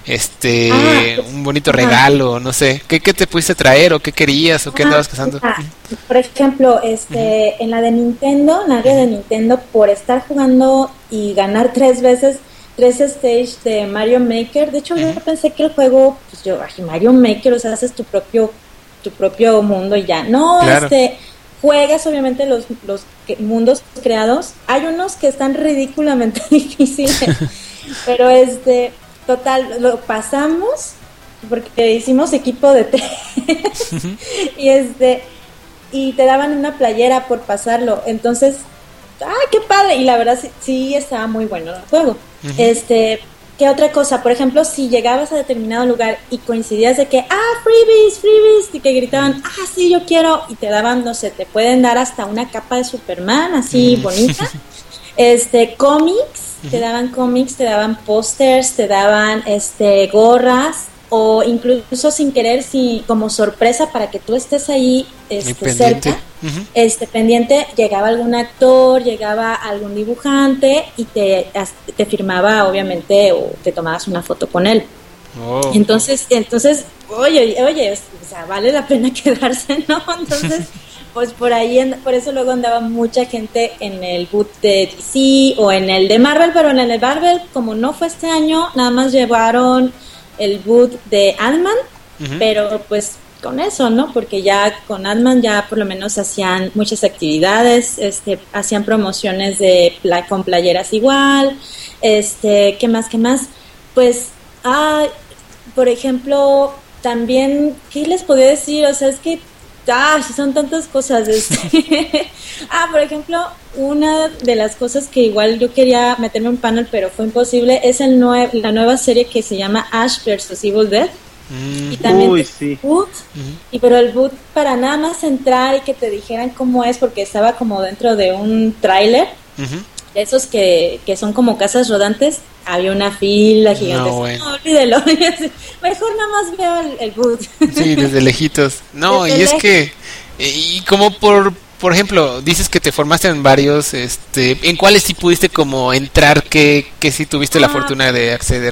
este ah, un bonito regalo, no sé, ¿qué, qué te pudiste traer o qué querías o qué ah, andabas cazando? Ah, por ejemplo, este uh-huh. en la de Nintendo, en la área de Nintendo, por estar jugando y ganar tres veces tres stage de Mario Maker, de hecho uh-huh. yo pensé que el juego, pues yo, ay, Mario Maker, o sea, haces tu propio tu propio mundo y ya, no, claro. este juegas obviamente los los que, mundos creados, hay unos que están ridículamente difíciles, pero este total, lo pasamos porque hicimos equipo de tres uh-huh. y este y te daban una playera por pasarlo, entonces, ¡ay, qué padre! Y la verdad sí, sí estaba muy bueno el juego. Uh-huh. Este, ¿qué otra cosa? Por ejemplo, si llegabas a determinado lugar y coincidías de que, ¡ah, freebies, freebies! Y que gritaban, ¡ah, sí, yo quiero! Y te daban, no sé, te pueden dar hasta una capa de Superman, así uh-huh. bonita. Este, cómics, uh-huh. te daban cómics, te daban pósters, te daban este gorras, o incluso sin querer, si como sorpresa para que tú estés ahí este, cerca, uh-huh. este pendiente, llegaba algún actor, llegaba algún dibujante y te, te firmaba obviamente o te tomabas una foto con él. Oh. Entonces, entonces, oye, oye, o sea, vale la pena quedarse, ¿no? Entonces, pues por ahí, por eso luego andaba mucha gente en el boot de D C o en el de Marvel, pero en el de Marvel, como no fue este año, nada más llevaron el boot de Ant-Man, uh-huh. pero pues con eso, ¿no? Porque ya con Ant-Man ya por lo menos hacían muchas actividades, este, hacían promociones de con playeras igual, este, ¿qué más, qué más? Pues, ah, por ejemplo, también, ¿qué les podía decir? O sea, es que Ah, son tantas cosas. Este. ah, por ejemplo, una de las cosas que igual yo quería meterme en un panel, pero fue imposible, es el nue- la nueva serie que se llama Ash versus Evil Dead. Mm. Y también Uy, sí. boot, uh-huh. y pero el boot para nada más entrar y que te dijeran cómo es, porque estaba como dentro de un tráiler, uh-huh. de esos que, que son como casas rodantes. Había una fila gigante. No, bueno. no olvídelo. Mejor nada más veo el, el boot. Sí, desde lejitos. No, desde y es lejos. que, y como por, por ejemplo, dices que te formaste en varios, este, ¿en cuáles sí pudiste como entrar, que, que sí tuviste ah. la fortuna de acceder?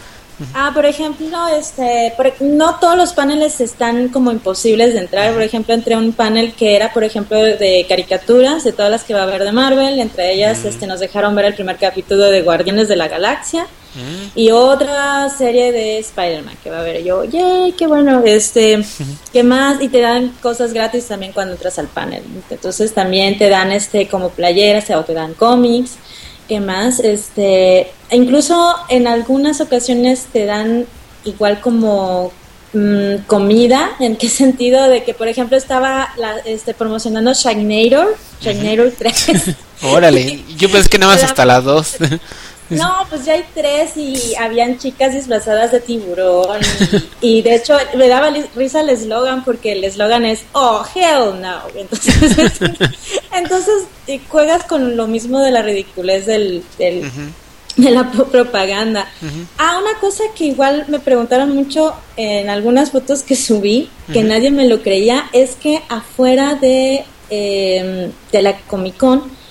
Ah, por ejemplo, este, por, no todos los paneles están como imposibles de entrar. Por ejemplo, entré a un panel que era, por ejemplo, de caricaturas, de todas las que va a haber de Marvel. Entre ellas, mm. este, nos dejaron ver el primer capítulo de Guardianes de la Galaxia mm. y otra serie de Spider-Man que va a haber. Yo, yay, qué bueno, este, ¿qué más? Y te dan cosas gratis también cuando entras al panel. Entonces también te dan, este, como playeras o te dan cómics. ¿Qué más? Este, incluso en algunas ocasiones te dan igual como mmm, comida. ¿En qué sentido? De que, por ejemplo, estaba la, este, promocionando Shagnator, Shagnator tres. Órale, yo pensé que nada más hasta las dos. No, pues ya hay tres y habían chicas disfrazadas de tiburón y, y de hecho me daba risa el eslogan porque el eslogan es oh hell no, entonces entonces juegas con lo mismo de la ridiculez del, del uh-huh. de la propaganda. Uh-huh. Ah, una cosa que igual me preguntaron mucho en algunas fotos que subí, que uh-huh. nadie me lo creía, es que afuera de eh, de la Comic Con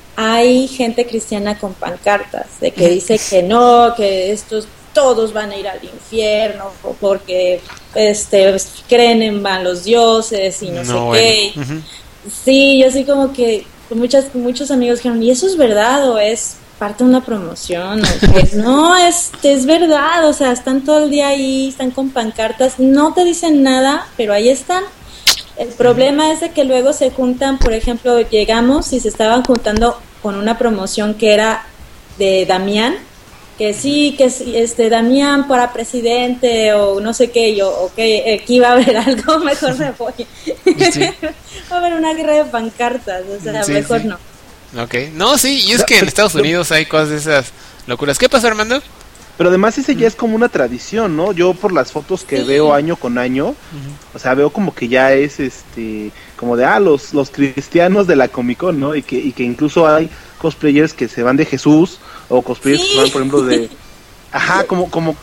hay gente cristiana con pancartas de que dice que no, que estos todos van a ir al infierno porque este creen en malos dioses y no, no sé qué. Bueno. Uh-huh. Sí, yo así como que muchas muchos amigos dijeron, ¿y eso es verdad o es parte de una promoción? Pues no, es es verdad, o sea, están todo el día ahí, están con pancartas, no te dicen nada, pero ahí están. El problema es de que luego se juntan, por ejemplo, llegamos y se estaban juntando con una promoción que era de Damián, que sí, que sí, este Damián para presidente o no sé qué, yo, ok, aquí va a haber algo, mejor me voy. Sí. Va a haber una guerra de pancartas, o sea, sí, mejor sí. no. Ok, no, sí, y es que en Estados Unidos hay cosas de esas locuras. ¿Qué pasó, Armando? Pero además ese ya es como una tradición, ¿no? Yo por las fotos que sí. veo año con año, uh-huh. o sea, veo como que ya es este, como de, ah, los, los cristianos de la Comic Con, ¿no? Y que, y que incluso hay cosplayers que se van de Jesús, o cosplayers sí. que van, por ejemplo, de, ajá, como, como,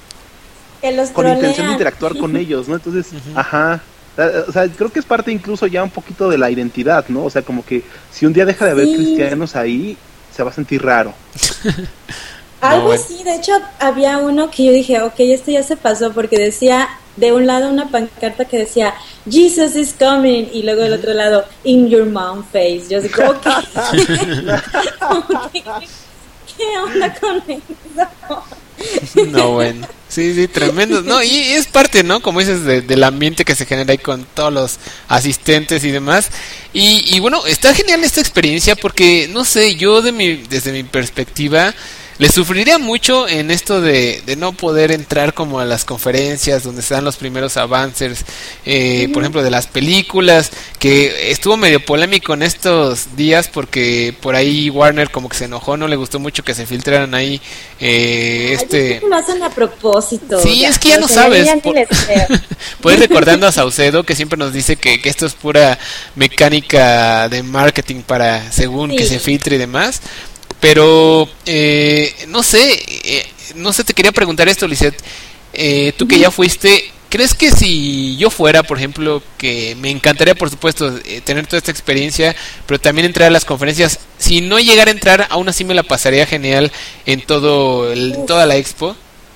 que los con trolean. intención de interactuar con ellos, ¿no? Entonces, uh-huh. ajá, o sea, creo que es parte incluso ya un poquito de la identidad, ¿no? O sea, como que si un día deja de haber sí. cristianos ahí, se va a sentir raro. Algo no, bueno. así, de hecho había uno que yo dije, ok, este ya se pasó porque decía de un lado una pancarta que decía Jesus is coming y luego del otro lado in your mom face. Yo así como que ¿Qué, ¿qué onda con eso? No, bueno, sí, sí, tremendo. No, y es parte, ¿no? Como dices, de, del ambiente que se genera ahí con todos los asistentes y demás. Y, y bueno, está genial esta experiencia porque, no sé, yo de mi, desde mi perspectiva le sufriría mucho en esto de, de no poder entrar como a las conferencias donde se dan los primeros avances, eh, uh-huh. por ejemplo, de las películas, que estuvo medio polémico en estos días porque por ahí Warner como que se enojó, no le gustó mucho que se filtraran ahí eh, Ay, este... lo hacen a propósito. Sí, ya, es que ya no sabes. Por... Puedes recordando a Saucedo que siempre nos dice que, que esto es pura mecánica de marketing para según sí. que se filtre y demás. Pero, eh, no sé, eh, no sé, te quería preguntar esto, Lisette, eh, tú que ya fuiste, ¿crees que si yo fuera, por ejemplo, que me encantaría, por supuesto, eh, tener toda esta experiencia, pero también entrar a las conferencias, si no llegara a entrar, aún así me la pasaría genial en todo el, toda la expo?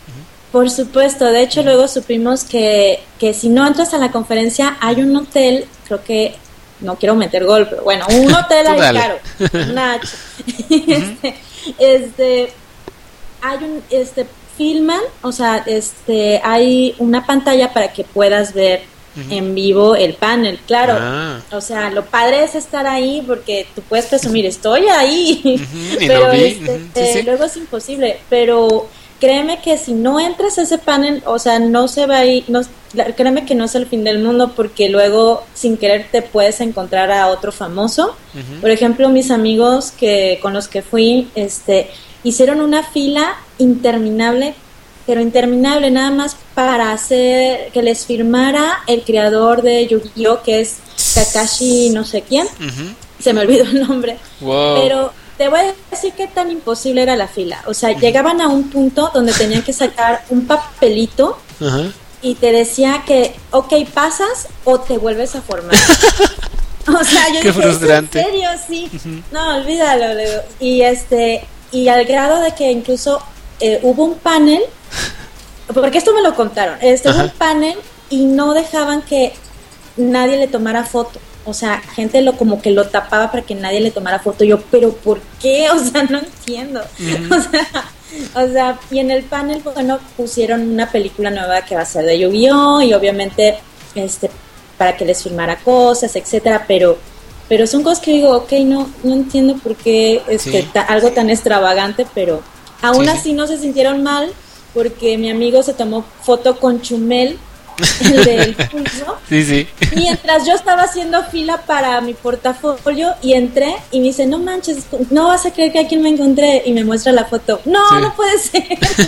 Por supuesto, de hecho luego supimos que, que si no entras a la conferencia hay un hotel, creo que, no quiero meter gol, pero bueno, un hotel ahí caro, una H. este, este, hay un, este, filman, o sea, este, hay una pantalla para que puedas ver uh-huh. en vivo el panel, claro, ah. o sea, lo padre es estar ahí porque tú puedes presumir, estoy ahí, uh-huh. pero este, uh-huh. sí, sí. luego es imposible, pero créeme que si no entras a ese panel, o sea, no se va a ir, no, créeme que no es el fin del mundo porque luego sin querer te puedes encontrar a otro famoso. Uh-huh. Por ejemplo, mis amigos que con los que fui, este, hicieron una fila interminable, pero interminable nada más para hacer que les firmara el creador de Yu-Gi-Oh, que es Kakashi no sé quién. Uh-huh. Se me olvidó el nombre. Wow. Pero te voy a decir qué tan imposible era la fila. O sea, uh-huh. llegaban a un punto donde tenían que sacar un papelito uh-huh. y te decía que, ok, pasas o te vuelves a formar. O sea, yo qué dije, frustrante. ¿en serio? Sí. Uh-huh. No, olvídalo. Luego. Y este, y al grado de que incluso eh, hubo un panel, porque esto me lo contaron, este uh-huh. hubo un panel y no dejaban que nadie le tomara foto. O sea, gente lo como que lo tapaba para que nadie le tomara foto. Yo, ¿pero por qué? O sea, no entiendo. Uh-huh. O sea, o sea, y en el panel, bueno, pusieron una película nueva que va a ser de Yu-Gi-Oh! Y obviamente, este, para que les filmara cosas, etcétera, pero, pero son cosas que digo, ok, no, no entiendo por qué este, sí. ta, algo tan extravagante, pero aún sí, así sí. no se sintieron mal, porque mi amigo se tomó foto con Chumel, el del pulso, sí, sí. mientras yo estaba haciendo fila para mi portafolio y entré y me dice, no manches, no vas a creer que aquí me encontré, y me muestra la foto. No, sí. no puede ser.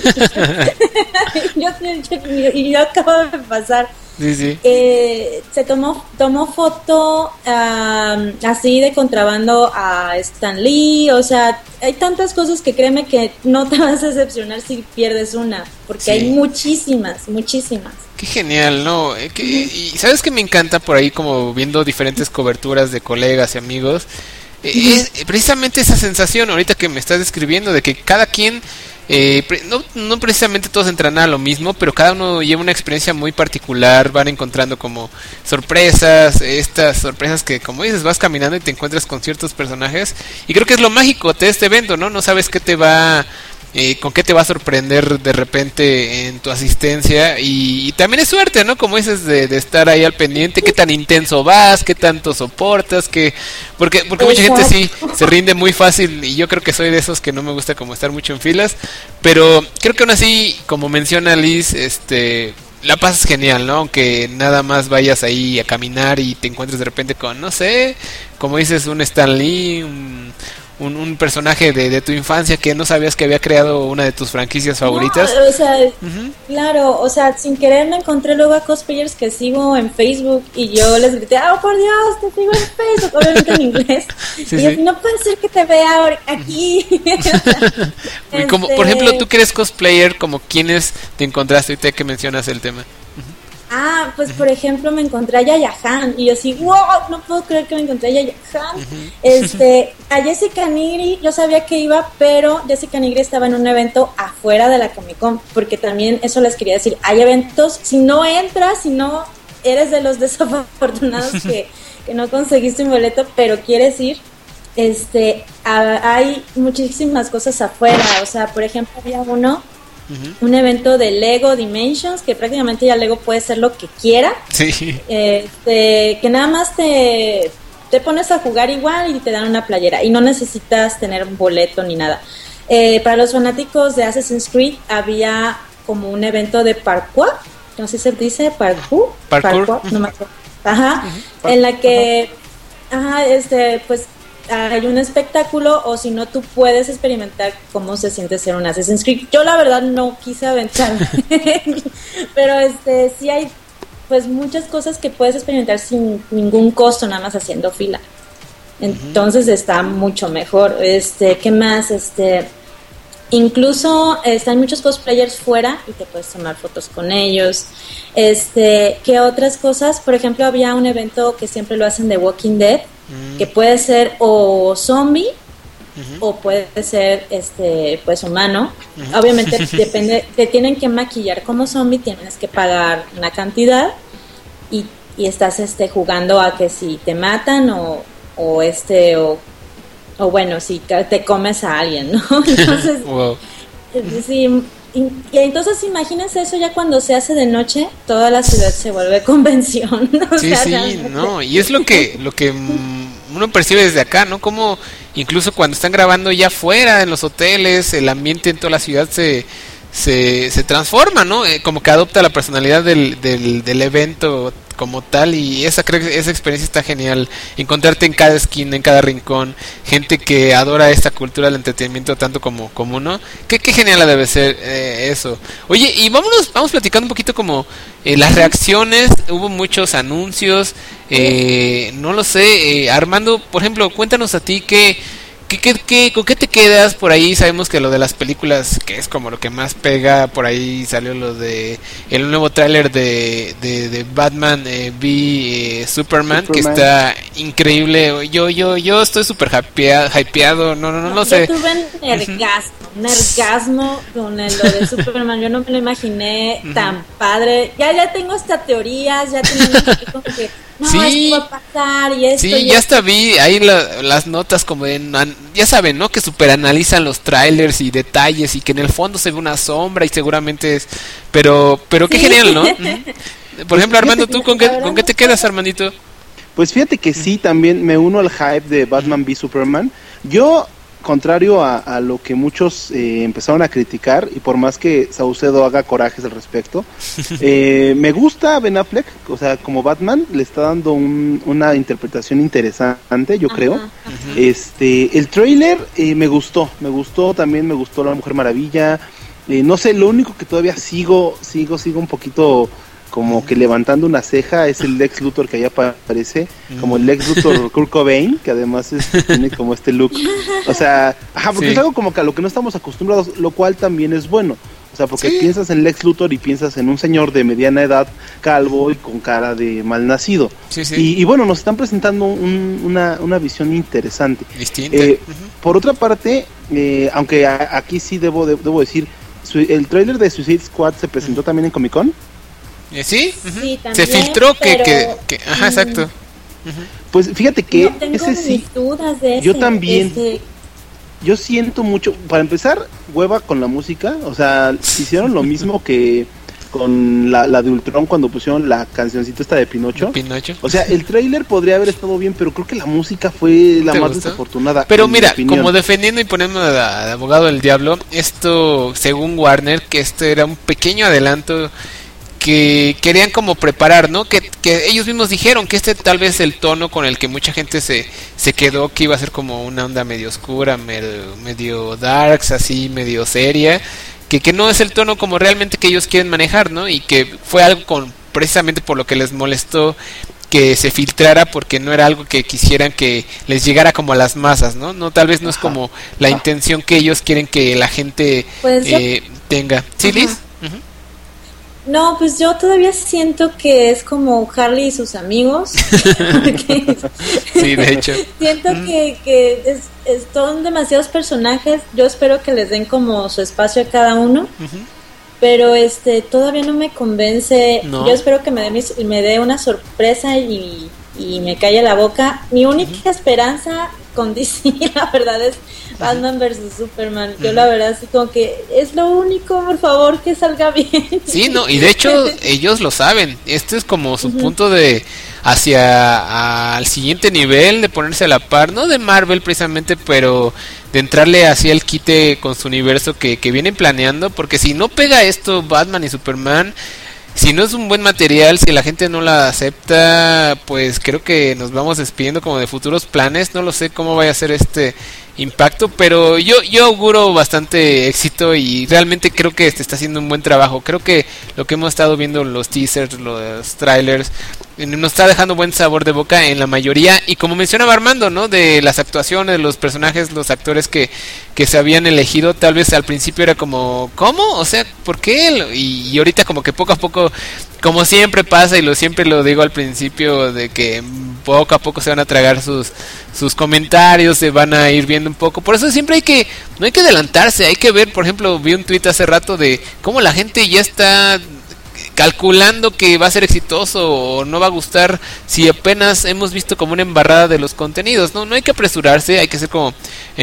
yo, yo, y yo acabo de pasar. Sí, sí. Eh, se tomó tomó foto um, así de contrabando a Stan Lee, o sea, hay tantas cosas que créeme que no te vas a decepcionar si pierdes una, porque sí. hay muchísimas, muchísimas. Qué genial, ¿no? Eh, que, y sabes que me encanta por ahí, como viendo diferentes coberturas de colegas y amigos, eh, es precisamente esa sensación ahorita que me estás describiendo de que cada quien, eh, pre- no, no precisamente todos entran a lo mismo, pero cada uno lleva una experiencia muy particular, van encontrando como sorpresas, estas sorpresas que, como dices, vas caminando y te encuentras con ciertos personajes, y creo que es lo mágico de este evento, ¿no? No sabes qué te va... Eh, con qué te va a sorprender de repente en tu asistencia, y, y también es suerte, ¿no? Como dices, de, de estar ahí al pendiente, qué tan intenso vas, qué tanto soportas, que porque porque mucha gente sí se rinde muy fácil, y yo creo que soy de esos que no me gusta como estar mucho en filas, pero creo que aún así, como menciona Liz, este... la pasas genial, ¿no? Aunque nada más vayas ahí a caminar y te encuentres de repente con, no sé, como dices, un Stan Lee, un... Un, un personaje de, de tu infancia que no sabías que había creado una de tus franquicias favoritas. No, o sea, uh-huh. claro, o sea, sin querer me encontré luego a cosplayers que sigo en Facebook y yo les grité, oh por Dios, te sigo en Facebook, obviamente en inglés. Sí, y sí. yo, no puede ser que te vea aquí. Y como, este... por ejemplo, tú que eres cosplayer, como quiénes te encontraste ahorita que mencionas el tema. Ah, pues por ejemplo me encontré a Yaya Han y yo así, wow, no puedo creer que me encontré a Yaya Han. Uh-huh. Este, a Jessica Nigri, yo sabía que iba, pero Jessica Nigri estaba en un evento afuera de la Comic Con, porque también eso les quería decir, hay eventos, si no entras, si no eres de los desafortunados que, que no conseguiste un boleto, pero quieres ir, este, a, hay muchísimas cosas afuera, o sea, por ejemplo había uno, Uh-huh. un evento de Lego Dimensions, que prácticamente ya Lego puede ser lo que quiera, sí. este, que nada más te, te pones a jugar igual y te dan una playera y no necesitas tener un boleto ni nada. Eh, para los fanáticos de Assassin's Creed había como un evento de parkour, no sé si se dice parkour, parkour, parkour no me acuerdo. Ajá, uh-huh. en la que ajá, este, pues hay un espectáculo, o si no tú puedes experimentar cómo se siente ser un Assassin's Creed. Yo la verdad no quise aventarme pero este sí hay pues muchas cosas que puedes experimentar sin ningún costo, nada más haciendo fila. Entonces uh-huh. está mucho mejor. Este, ¿qué más? Este, incluso están muchos cosplayers fuera y te puedes tomar fotos con ellos. Este, ¿qué otras cosas? Por ejemplo, había un evento que siempre lo hacen de Walking Dead, que puede ser o zombie uh-huh. o puede ser este pues humano. Uh-huh. Obviamente depende, te tienen que maquillar como zombie, tienes que pagar una cantidad y, y estás este jugando a que si te matan o, o este o, o bueno, si te comes a alguien, ¿no? Entonces, wow. sí. Y, y entonces imagínense eso ya cuando se hace de noche, toda la ciudad se vuelve convención, ¿no? Sí, o sea, sí, realmente... no, y es lo que lo que uno percibe desde acá, ¿no? Como incluso cuando están grabando ya afuera en los hoteles, el ambiente en toda la ciudad se se, se transforma, ¿no? Eh, como que adopta la personalidad del, del, del evento como tal, y esa creo que esa experiencia está genial, encontrarte en cada esquina, en cada rincón, gente que adora esta cultura del entretenimiento tanto como, como uno, qué, qué genial debe ser eh, eso. Oye, y vámonos, vamos platicando un poquito como eh, las reacciones, hubo muchos anuncios, eh, no lo sé, eh, Armando, por ejemplo, cuéntanos a ti qué ¿Qué, qué, qué, ¿Con qué te quedas por ahí? Sabemos que lo de las películas, que es como lo que más pega, por ahí salió lo de el nuevo tráiler de, de, de Batman eh, v eh, Superman, Superman, que está increíble. Yo yo yo estoy súper hypeado, hypeado, no, no, no, no, no sé. Yo tuve un nergasmo, un nergasmo con el, lo de Superman, yo no me lo imaginé uh-huh. tan padre. Ya ya tengo hasta teorías, ya tengo como que... No, sí, esto va a pasar y esto sí, y ya esto. hasta vi ahí la, las notas como de, ya saben, ¿no? Que super analizan los trailers y detalles y que en el fondo se ve una sombra y seguramente es, pero, pero qué sí. genial, ¿no? Uh-huh. Por ejemplo, Armando, ¿tú con qué, con qué te quedas, Armandito? Pues fíjate que sí, también me uno al hype de Batman v Superman. Yo, contrario a, a lo que muchos eh, empezaron a criticar, y por más que Saucedo haga corajes al respecto, eh, me gusta Ben Affleck, o sea, como Batman, le está dando un, una interpretación interesante, yo ajá, creo. Ajá. Este, el tráiler eh, me gustó, me gustó, también me gustó La Mujer Maravilla, eh, no sé, lo único que todavía sigo, sigo, sigo un poquito... como que levantando una ceja es el Lex Luthor que allá aparece, como el Lex Luthor Kurt Cobain, que además es, tiene como este look, o sea, ajá, porque sí. es algo como que a lo que no estamos acostumbrados, lo cual también es bueno, o sea, porque sí. piensas en Lex Luthor y piensas en un señor de mediana edad, calvo y con cara de malnacido, sí, sí. Y, y bueno, nos están presentando un, una, una visión interesante. Distinta. Eh, uh-huh. Por otra parte, eh, aunque a, aquí sí debo, de, debo decir, su, el tráiler de Suicide Squad se presentó uh-huh. también en Comic Con. ¿Sí? Uh-huh. Sí, también, se filtró que, pero, que, que ajá, exacto. Uh-huh. Pues fíjate que no tengo ese sí. dudas de ese, yo también. Ese... Yo siento mucho, para empezar, hueva con la música, o sea, hicieron lo mismo que con la, la de Ultron cuando pusieron la cancioncita esta de Pinocho. Pinocho. O sea, el tráiler podría haber estado bien, pero creo que la música fue la más gustó? desafortunada. Pero mira, como defendiendo y poniendo de abogado del diablo, esto, según Warner, que esto era un pequeño adelanto que querían como preparar, ¿no? Que, que ellos mismos dijeron que este tal vez el tono con el que mucha gente se, se quedó, que iba a ser como una onda medio oscura, medio, medio darks, así, medio seria, que, que no es el tono como realmente que ellos quieren manejar, ¿no? Y que fue algo con precisamente por lo que les molestó que se filtrara, porque no era algo que quisieran que les llegara como a las masas, ¿no? No, tal vez no es como la intención que ellos quieren que la gente pues eh, tenga. ¿Sí, Liz? Uh-huh. No, pues yo todavía siento que es como Harley y sus amigos. Porque sí, de hecho. Siento mm. que, que es, es, son demasiados personajes. Yo espero que les den como su espacio a cada uno. Uh-huh. Pero este todavía no me convence. No. Yo espero que me dé, mi, me dé una sorpresa y, y me calle la boca. Mi única uh-huh. esperanza con D C, la verdad, es Batman versus Superman. Yo uh-huh. la verdad así como que es lo único, por favor, que salga bien. Sí, no, y de hecho ellos lo saben. Este es como su uh-huh. punto de hacia al siguiente nivel, de ponerse a la par, no de Marvel precisamente, pero de entrarle hacia el quite con su universo que, que vienen planeando, porque si no pega esto Batman y Superman, si no es un buen material, si la gente no la acepta, pues creo que nos vamos despidiendo como de futuros planes. No lo sé cómo vaya a ser este impacto, pero yo yo auguro bastante éxito y realmente creo que este está haciendo un buen trabajo. Creo que lo que hemos estado viendo, los teasers, los trailers, nos está dejando buen sabor de boca en la mayoría, y como mencionaba Armando, ¿no? De las actuaciones, los personajes, los actores que, que se habían elegido, tal vez al principio era como, ¿cómo? O sea, ¿por qué? Y, y ahorita como que poco a poco, como siempre pasa, y lo siempre lo digo al principio, de que poco a poco se van a tragar sus sus comentarios, se van a ir viendo un poco. Por eso siempre hay que, no hay que adelantarse, hay que ver, por ejemplo, vi un tweet hace rato de cómo la gente ya está calculando que va a ser exitoso o no va a gustar si apenas hemos visto como una embarrada de los contenidos. No, no hay que apresurarse, hay que ser como,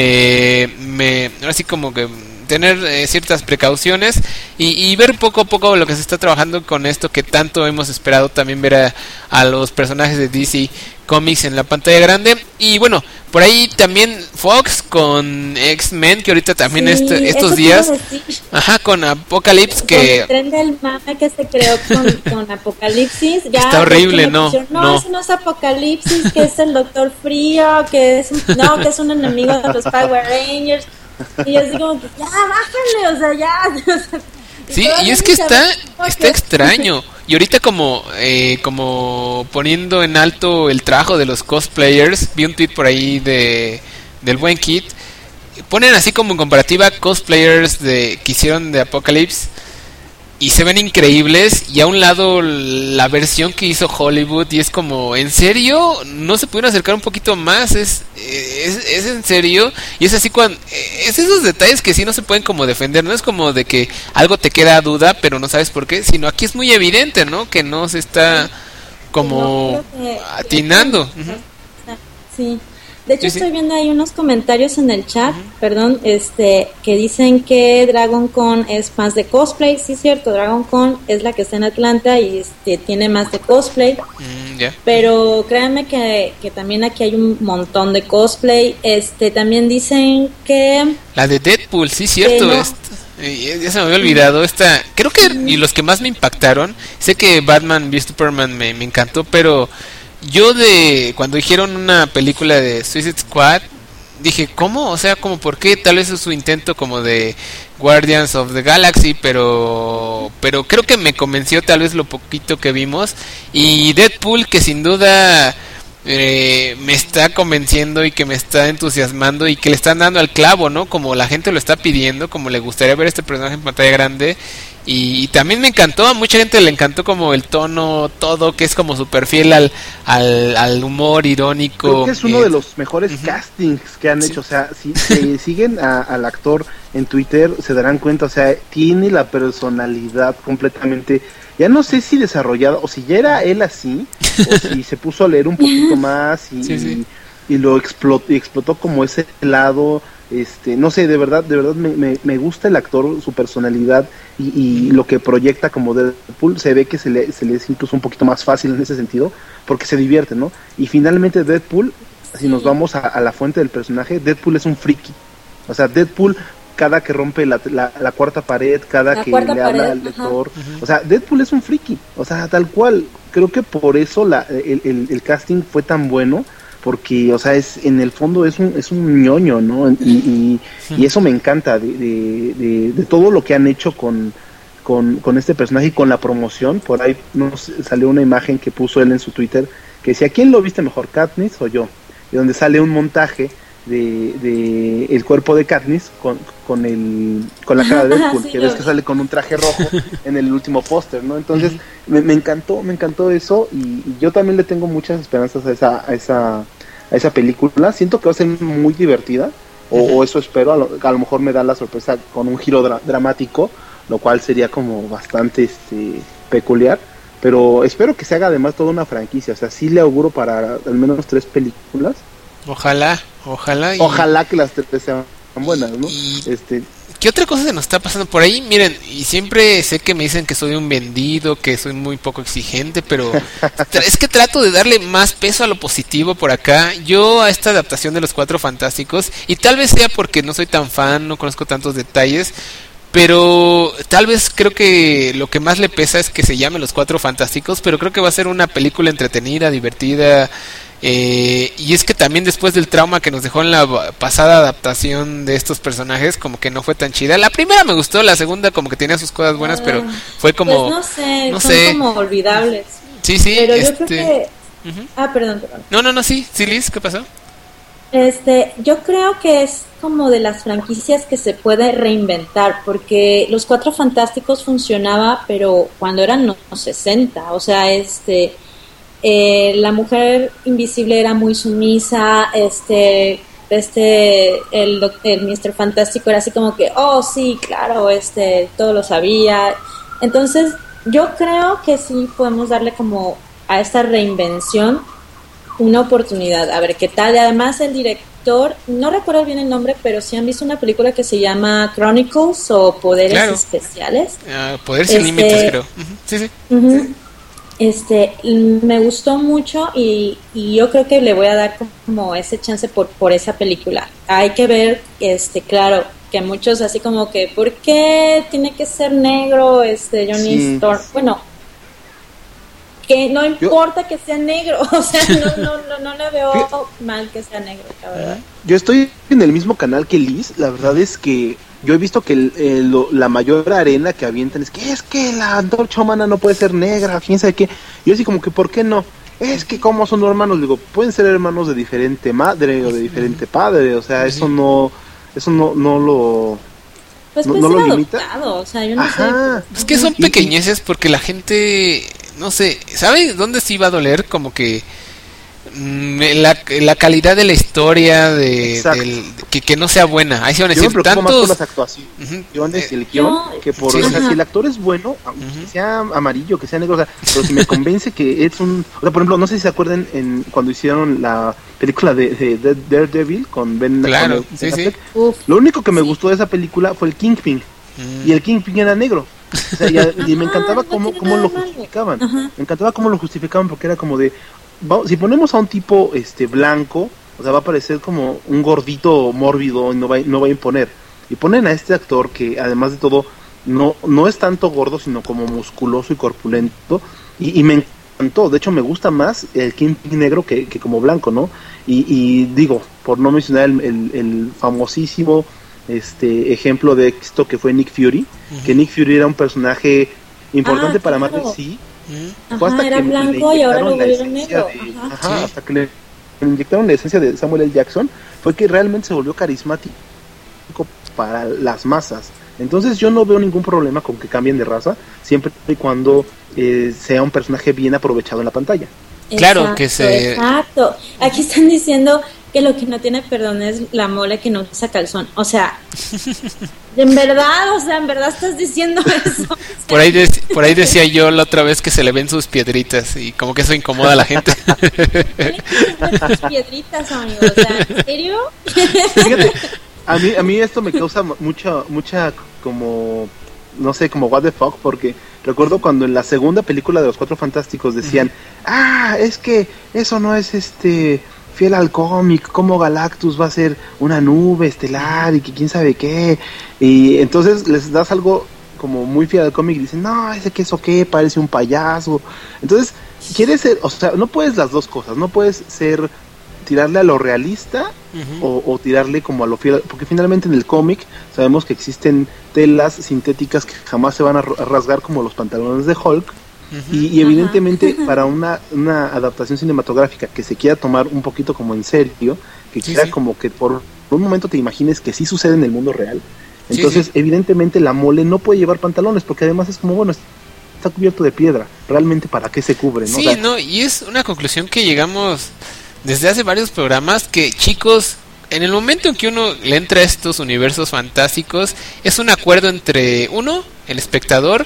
eh, me, así como que tener eh, ciertas precauciones y, y ver poco a poco lo que se está trabajando con esto que tanto hemos esperado, también ver a, a los personajes de D C Comics en la pantalla grande. Y bueno, por ahí también Fox con X-Men, que ahorita también sí, este, estos días, ajá, con Apocalypse, que el tren del mame que se creó con, con Apocalipsis, ya está horrible, no, pusieron, no, no, eso no es Apocalipsis, que es el Doctor Frío, que es un, no, que es un enemigo de los Power Rangers. Y yo digo, ya, bájale, o sea, ya. O sea, sí, y es que está está extraño. Y ahorita como eh, como poniendo en alto el trabajo de los cosplayers, vi un tweet por ahí de del buen Kit, ponen así como en comparativa cosplayers de que hicieron de Apocalypse y se ven increíbles, y a un lado la versión que hizo Hollywood, y es como, ¿en serio? ¿No se pudieron acercar un poquito más? ¿Es, es, es en serio? Y es así cuando, es esos detalles que sí no se pueden como defender, no es como de que algo te queda a duda, pero no sabes por qué, sino aquí es muy evidente, ¿no? Que no se está como no, que, atinando. Que, uh-huh. Sí. De hecho, sí, estoy sí. viendo ahí unos comentarios en el chat, uh-huh. perdón, este, que dicen que Dragon Con es más de cosplay. Sí, es cierto, Dragon Con es la que está en Atlanta y este, tiene más de cosplay. Mm, yeah. Pero créanme que, que también aquí hay un montón de cosplay. Este, también dicen que... La de Deadpool, sí, cierto. No. Esta, ya se me había olvidado esta. Creo que, y los que más me impactaron, sé que Batman v Superman me, me encantó, pero... Yo de cuando dijeron una película de Suicide Squad dije, ¿cómo? O sea, ¿cómo por qué? Tal vez es su intento como de Guardians of the Galaxy, pero pero creo que me convenció tal vez lo poquito que vimos. Y Deadpool, que sin duda eh, me está convenciendo y que me está entusiasmando y que le están dando al clavo, ¿no? Como la gente lo está pidiendo, como le gustaría ver este personaje en pantalla grande. Y, y también me encantó, a mucha gente le encantó como el tono, todo, que es como súper fiel al, al, al humor irónico. Creo que es uno eh, de los mejores uh-huh. castings que han sí. hecho, o sea, si, si siguen a, al actor en Twitter se darán cuenta, o sea, tiene la personalidad completamente, ya no sé si desarrollada, o si ya era él así, o si se puso a leer un poquito más y, sí, sí. y, y lo explotó, y explotó como ese lado. Este, no sé, de verdad, de verdad me, me, me gusta el actor, su personalidad y, y lo que proyecta como Deadpool. Se ve que se le, se le es incluso un poquito más fácil en ese sentido, porque se divierte, ¿no? Y finalmente Deadpool, si nos vamos a, a la fuente del personaje, Deadpool es un friki. O sea, Deadpool, cada que rompe la, la, la cuarta pared, cada la que le pared, habla al lector, uh-huh. o sea, Deadpool es un friki, o sea, tal cual. Creo que por eso la, el, el, el casting fue tan bueno, porque, o sea, es en el fondo es un es un ñoño, ¿no? Y, y, y eso me encanta de, de, de, de todo lo que han hecho con, con, con este personaje y con la promoción. Por ahí nos salió una imagen que puso él en su Twitter que decía, ¿quién lo viste mejor, Katniss o yo? Y donde sale un montaje de, de el cuerpo de Katniss con, con el con la cara de Deadpool, sí, que ves que sale con un traje rojo en el último póster, ¿no? Entonces me, me encantó, me encantó eso y, y yo también le tengo muchas esperanzas a esa a esa a esa película. Siento que va a ser muy divertida, o, uh-huh. o eso espero. A lo, a lo mejor me da la sorpresa con un giro dra- dramático, lo cual sería como bastante este peculiar, pero espero que se haga además toda una franquicia. O sea, sí le auguro para al menos tres películas. Ojalá, ojalá. Y... Ojalá que las tres sean buenas, ¿no? Y... Este... ¿Qué otra cosa se nos está pasando por ahí? Miren, y siempre sé que me dicen que soy un vendido, que soy muy poco exigente, pero tra- es que trato de darle más peso a lo positivo por acá. Yo a esta adaptación de Los Cuatro Fantásticos, y tal vez sea porque no soy tan fan, no conozco tantos detalles, pero tal vez creo que lo que más le pesa es que se llame Los Cuatro Fantásticos, pero creo que va a ser una película entretenida, divertida. Eh, y es que también después del trauma que nos dejó en la pasada adaptación de estos personajes, como que no fue tan chida. La primera me gustó, la segunda como que tenía sus cosas buenas, uh, pero fue como... Pues no sé, no son sé. como olvidables. Sí, sí. Pero este... yo creo que... Uh-huh. Ah, perdón, perdón. No, no, no, sí, sí, Liz, ¿qué pasó? Este, yo creo que es como de las franquicias que se puede reinventar, porque Los Cuatro Fantásticos funcionaba, pero cuando eran los sesenta, o sea, este... eh, la mujer invisible era muy sumisa, este, este, el, el mister Fantástico era así como que, oh sí, claro, este, todo lo sabía. Entonces, yo creo que sí podemos darle como a esta reinvención una oportunidad, a ver qué tal. Y además el director, no recuerdo bien el nombre, pero sí han visto una película que se llama Chronicles o Poderes claro. Especiales. Uh, Poderes sin este, límites, creo. Uh-huh. Sí, sí. Uh-huh. Este, me gustó mucho y, y yo creo que le voy a dar como ese chance por, por esa película. Hay que ver, este, claro, que muchos así como que, ¿por qué tiene que ser negro este Johnny sí. Storm? Bueno, que no importa yo, que sea negro, o sea, no, no, no, no le veo yo, mal que sea negro, la verdad. Yo estoy en el mismo canal que Liz, la verdad es que yo he visto que el, el, la mayor arena que avientan es que es que la antorcha humana no puede ser negra, quién sabe qué. Yo así como que, ¿por qué no? Es que como son hermanos, digo, pueden ser hermanos de diferente madre o de diferente padre, o sea, eso no, eso no, no lo... Pues no, no lo limita. O sea, yo no Ajá. sé. Es que son pequeñeces porque la gente... No sé, ¿sabe dónde sí va a doler? Como que mmm, la, la calidad de la historia de, del, que, que no sea buena. Ahí se van a decir Yo me tantos... más por las actuaciones uh-huh. y el guión, no, que por sí, o sea, si el actor es bueno, aunque uh-huh. sea amarillo, que sea negro, o sea, pero si me convence que es un... O sea, por ejemplo, no sé si se acuerdan en, cuando hicieron la película de, de, de Daredevil con Ben... Claro, con sí, sí. Lo único que me sí. gustó de esa película fue el Kingpin, uh-huh. y el Kingpin era negro. O sea, y, y me encantaba cómo, cómo lo justificaban. Ajá. Me encantaba cómo lo justificaban porque era como de, va, si ponemos a un tipo este blanco, o sea, va a parecer como un gordito mórbido y no va, no va a imponer. Y ponen a este actor que además de todo no no es tanto gordo, sino como musculoso y corpulento. Y, y me encantó. De hecho, me gusta más el Kingpin negro que, que como blanco, ¿no? Y, y digo, por no mencionar el, el, el famosísimo este ejemplo de éxito que fue Nick Fury, uh-huh. que Nick Fury era un personaje importante ah, para claro. Marvel, sí. Uh-huh. Ajá, era blanco y ahora lo volvieron negro. De, ajá, ajá sí. Hasta que le inyectaron la esencia de Samuel L. Jackson, fue que realmente se volvió carismático para las masas. Entonces yo no veo ningún problema con que cambien de raza, siempre y cuando eh, sea un personaje bien aprovechado en la pantalla. Claro, exacto, que se... Exacto. Aquí están diciendo que lo que no tiene perdón es la mole que no usa calzón. O sea, en verdad, o sea, en verdad estás diciendo eso. Por ahí, de, por ahí decía yo la otra vez que se le ven sus piedritas y como que eso incomoda a la gente. Sus piedritas, amigo. O sea, ¿en serio? Fíjate, a mí, a mí esto me causa mucha, mucha como... no sé, como what the fuck, porque recuerdo cuando en la segunda película de los Cuatro Fantásticos decían, uh-huh. ah, es que eso no es este fiel al cómic, como Galactus va a ser una nube estelar y que quién sabe qué, y entonces les das algo como muy fiel al cómic y dicen, no, ese que eso qué, parece un payaso. Entonces, quieres ser, o sea, no puedes las dos cosas, no puedes ser tirarle a lo realista uh-huh. o, o tirarle como a lo fiel, porque finalmente en el cómic sabemos que existen telas sintéticas que jamás se van a rasgar como los pantalones de Hulk uh-huh. y, y evidentemente uh-huh. para una, una adaptación cinematográfica que se quiera tomar un poquito como en serio, que sí, quiera sí. como que por un momento te imagines que sí sucede en el mundo real, entonces sí, sí. evidentemente la mole no puede llevar pantalones porque además es como, bueno, está cubierto de piedra, realmente para qué se cubre, ¿no? Sí, o sea, no, y es una conclusión que llegamos desde hace varios programas, que chicos, en el momento en que uno le entra a estos universos fantásticos, es un acuerdo entre uno, el espectador,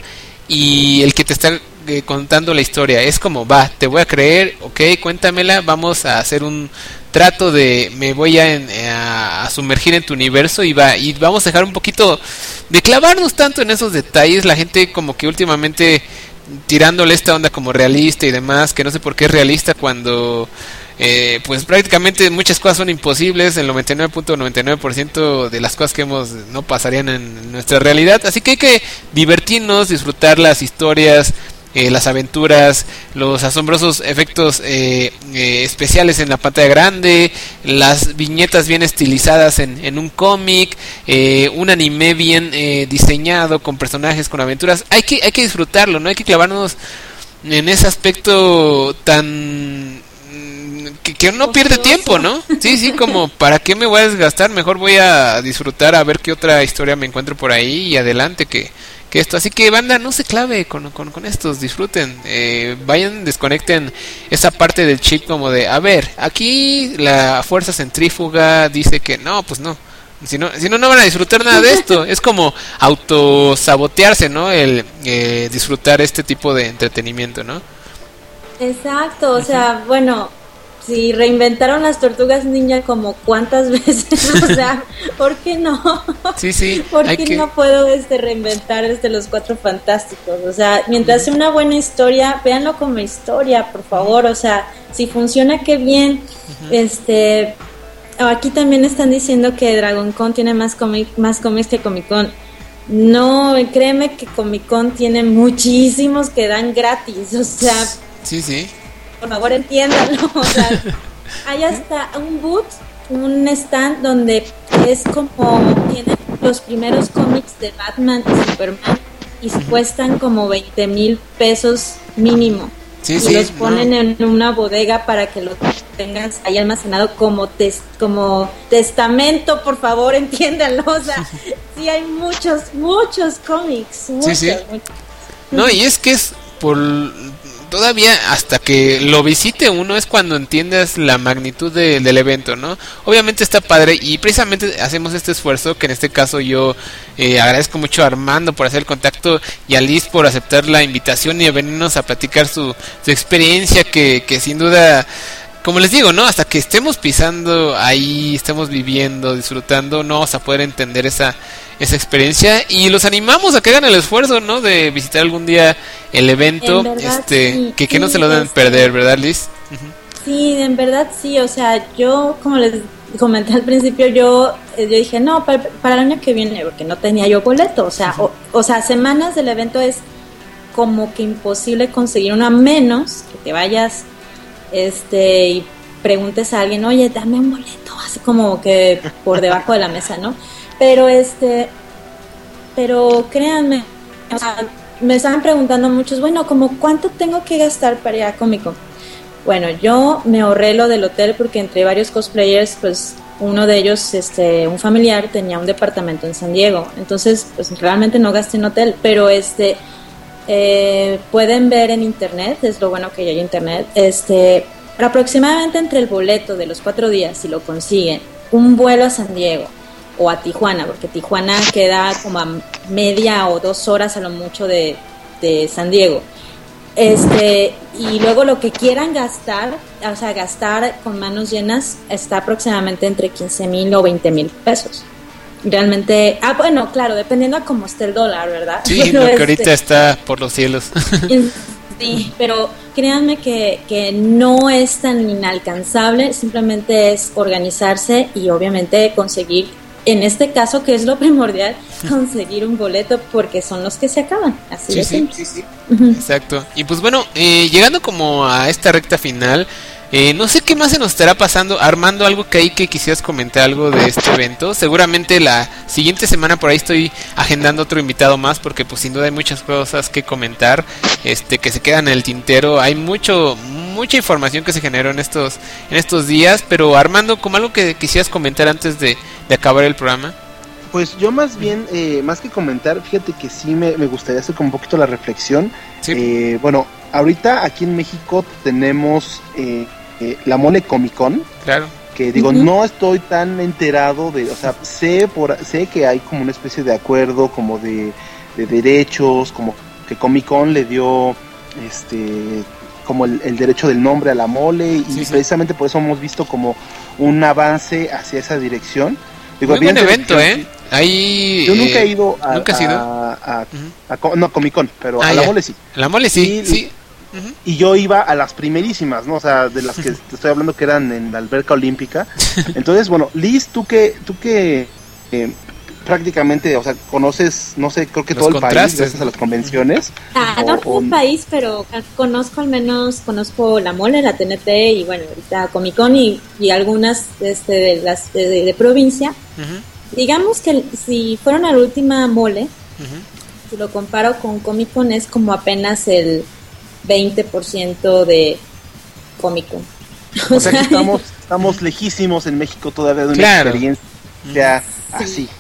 y el que te está eh, contando la historia. Es como, va, te voy a creer, ok, cuéntamela, vamos a hacer un trato de, me voy a, a, a sumergir en tu universo y va, y vamos a dejar un poquito de clavarnos tanto en esos detalles. La gente como que últimamente tirándole esta onda como realista y demás, que no sé por qué es realista cuando... Eh, pues prácticamente muchas cosas son imposibles, el noventa y nueve punto noventa y nueve por ciento de las cosas que hemos no pasarían en nuestra realidad, así que hay que divertirnos, disfrutar las historias, eh, las aventuras, los asombrosos efectos eh, eh, especiales en la pantalla grande, las viñetas bien estilizadas en, en un cómic, eh, un anime bien eh, diseñado con personajes, con aventuras. Hay que, hay que disfrutarlo, no hay que clavarnos en ese aspecto tan... Que, que no pierde tiempo, ¿no? Sí, sí, como ¿para qué me voy a desgastar? Mejor voy a disfrutar a ver qué otra historia me encuentro por ahí y adelante, que, que esto. Así que banda, no se clave con, con, con estos, disfruten, eh, vayan, desconecten esa parte del chip como de, a ver, aquí la fuerza centrífuga dice que no, pues no. Si no, si no, no van a disfrutar nada de esto. Es como autosabotearse, ¿no? El eh, disfrutar este tipo de entretenimiento, ¿no? Exacto, o sea, bueno, si reinventaron las tortugas ninja como cuántas veces, o sea, ¿por qué no? Sí, sí. ¿Por qué que... no puedo este reinventar este Los Cuatro Fantásticos? O sea, mientras sea una buena historia, véanlo como historia, por favor. O sea, si funciona, qué bien. Uh-huh. Este... Aquí también están diciendo que Dragon Con tiene más cómic, más cómics que Comic Con. No, créeme que Comic Con tiene muchísimos que dan gratis, o sea... Sí, sí. Por favor, entiéndanlo, o sea, hay hasta un booth, un stand donde es como... Tienen los primeros cómics de Batman y Superman y uh-huh. cuestan como veinte mil pesos mínimo. Sí, y sí, los ponen no. en una bodega para que los tengas ahí almacenado como tes, como testamento, por favor, entiéndanlo. O sea, sí hay muchos, muchos cómics, muchos, sí, sí. muchos. No, y es que es por todavía hasta que lo visite uno es cuando entiendes la magnitud de, del evento, ¿no? Obviamente está padre y precisamente hacemos este esfuerzo, que en este caso yo eh, agradezco mucho a Armando por hacer el contacto y a Liz por aceptar la invitación y a venirnos a platicar su, su experiencia que, que sin duda... Como les digo, ¿no? Hasta que estemos pisando ahí, estemos viviendo, disfrutando, no vamos a poder entender esa esa experiencia y los animamos a que hagan el esfuerzo, ¿no? De visitar algún día el evento, verdad, este, sí, que, que sí, no se lo deben este, perder, ¿verdad, Liz? Uh-huh. Sí, en verdad sí, o sea, yo como les comenté al principio, yo yo dije, no, para, para el año que viene, porque no tenía yo boleto, o sea, uh-huh. o, o sea, semanas del evento es como que imposible conseguir uno, a menos que te vayas este y preguntes a alguien, oye, dame un boleto, así como que por debajo de la mesa, ¿no? Pero este, pero créanme, o sea, me estaban preguntando muchos, bueno, como cuánto tengo que gastar para ir a Comic Con. Bueno, yo me ahorré lo del hotel porque entre varios cosplayers, pues uno de ellos, este, un familiar tenía un departamento en San Diego, entonces, pues realmente no gasté en hotel, pero este Eh, pueden ver en internet, es lo bueno que ya hay internet, este, aproximadamente entre el boleto de los cuatro días, si lo consiguen, un vuelo a San Diego o a Tijuana, porque Tijuana queda como a media o dos horas a lo mucho de, de San Diego, este, y luego lo que quieran gastar, o sea, gastar con manos llenas, está aproximadamente entre quince mil o veinte mil pesos. Realmente, ah, bueno, claro, dependiendo a cómo esté el dólar, ¿verdad? Sí, pero lo que este, ahorita está por los cielos. Sí, pero créanme que, que no es tan inalcanzable, simplemente es organizarse y obviamente conseguir, en este caso, que es lo primordial, conseguir un boleto porque son los que se acaban, así sí, de sí, simple. sí, sí. Uh-huh. Exacto. Y pues bueno, eh, llegando como a esta recta final, Eh, no sé qué más se nos estará pasando. Armando, algo que ahí que quisieras comentar algo de este evento. Seguramente la siguiente semana por ahí estoy agendando otro invitado más, porque pues sin duda hay muchas cosas que comentar, este, que se quedan en el tintero. Hay mucho, mucha información que se generó en estos, en estos días. Pero Armando, como algo que quisieras comentar antes de, de acabar el programa. Pues yo más bien, eh, más que comentar, fíjate que sí me, me gustaría hacer como un poquito la reflexión. Sí. Eh, bueno, ahorita aquí en México tenemos eh, eh, la Mole Comic Con. Claro. Que digo, uh-huh. no estoy tan enterado de, o sea, sé por sé que hay como una especie de acuerdo como de, de derechos, como que Comic Con le dio este como el, el derecho del nombre a la mole y sí, sí. precisamente por eso hemos visto como un avance hacia esa dirección. Digo, muy buen evento, que, ¿eh? Ahí, yo nunca he ido a, ¿nunca has ido? a, a, a, uh-huh. a no, Comic Con, pero ah, a la ya. mole sí. A la mole sí, y, sí. Uh-huh. Y yo iba a las primerísimas, ¿no? O sea, de las que te estoy hablando que eran en la alberca olímpica. Entonces, bueno, Liz, tú que tú que eh, prácticamente, o sea, conoces, no sé, creo que los todo el país gracias a las convenciones. Ah, o, no todo el país, pero conozco al menos, conozco la Mole, la T N T y bueno, ahorita Comic Con y, y algunas este, de las de, de, de provincia. Uh-huh. Digamos que si fueron a la última Mole, uh-huh. si lo comparo con Comic Con es como apenas el veinte por ciento de Comic Con. O sea, que estamos, estamos lejísimos en México todavía de una claro. experiencia sí. así.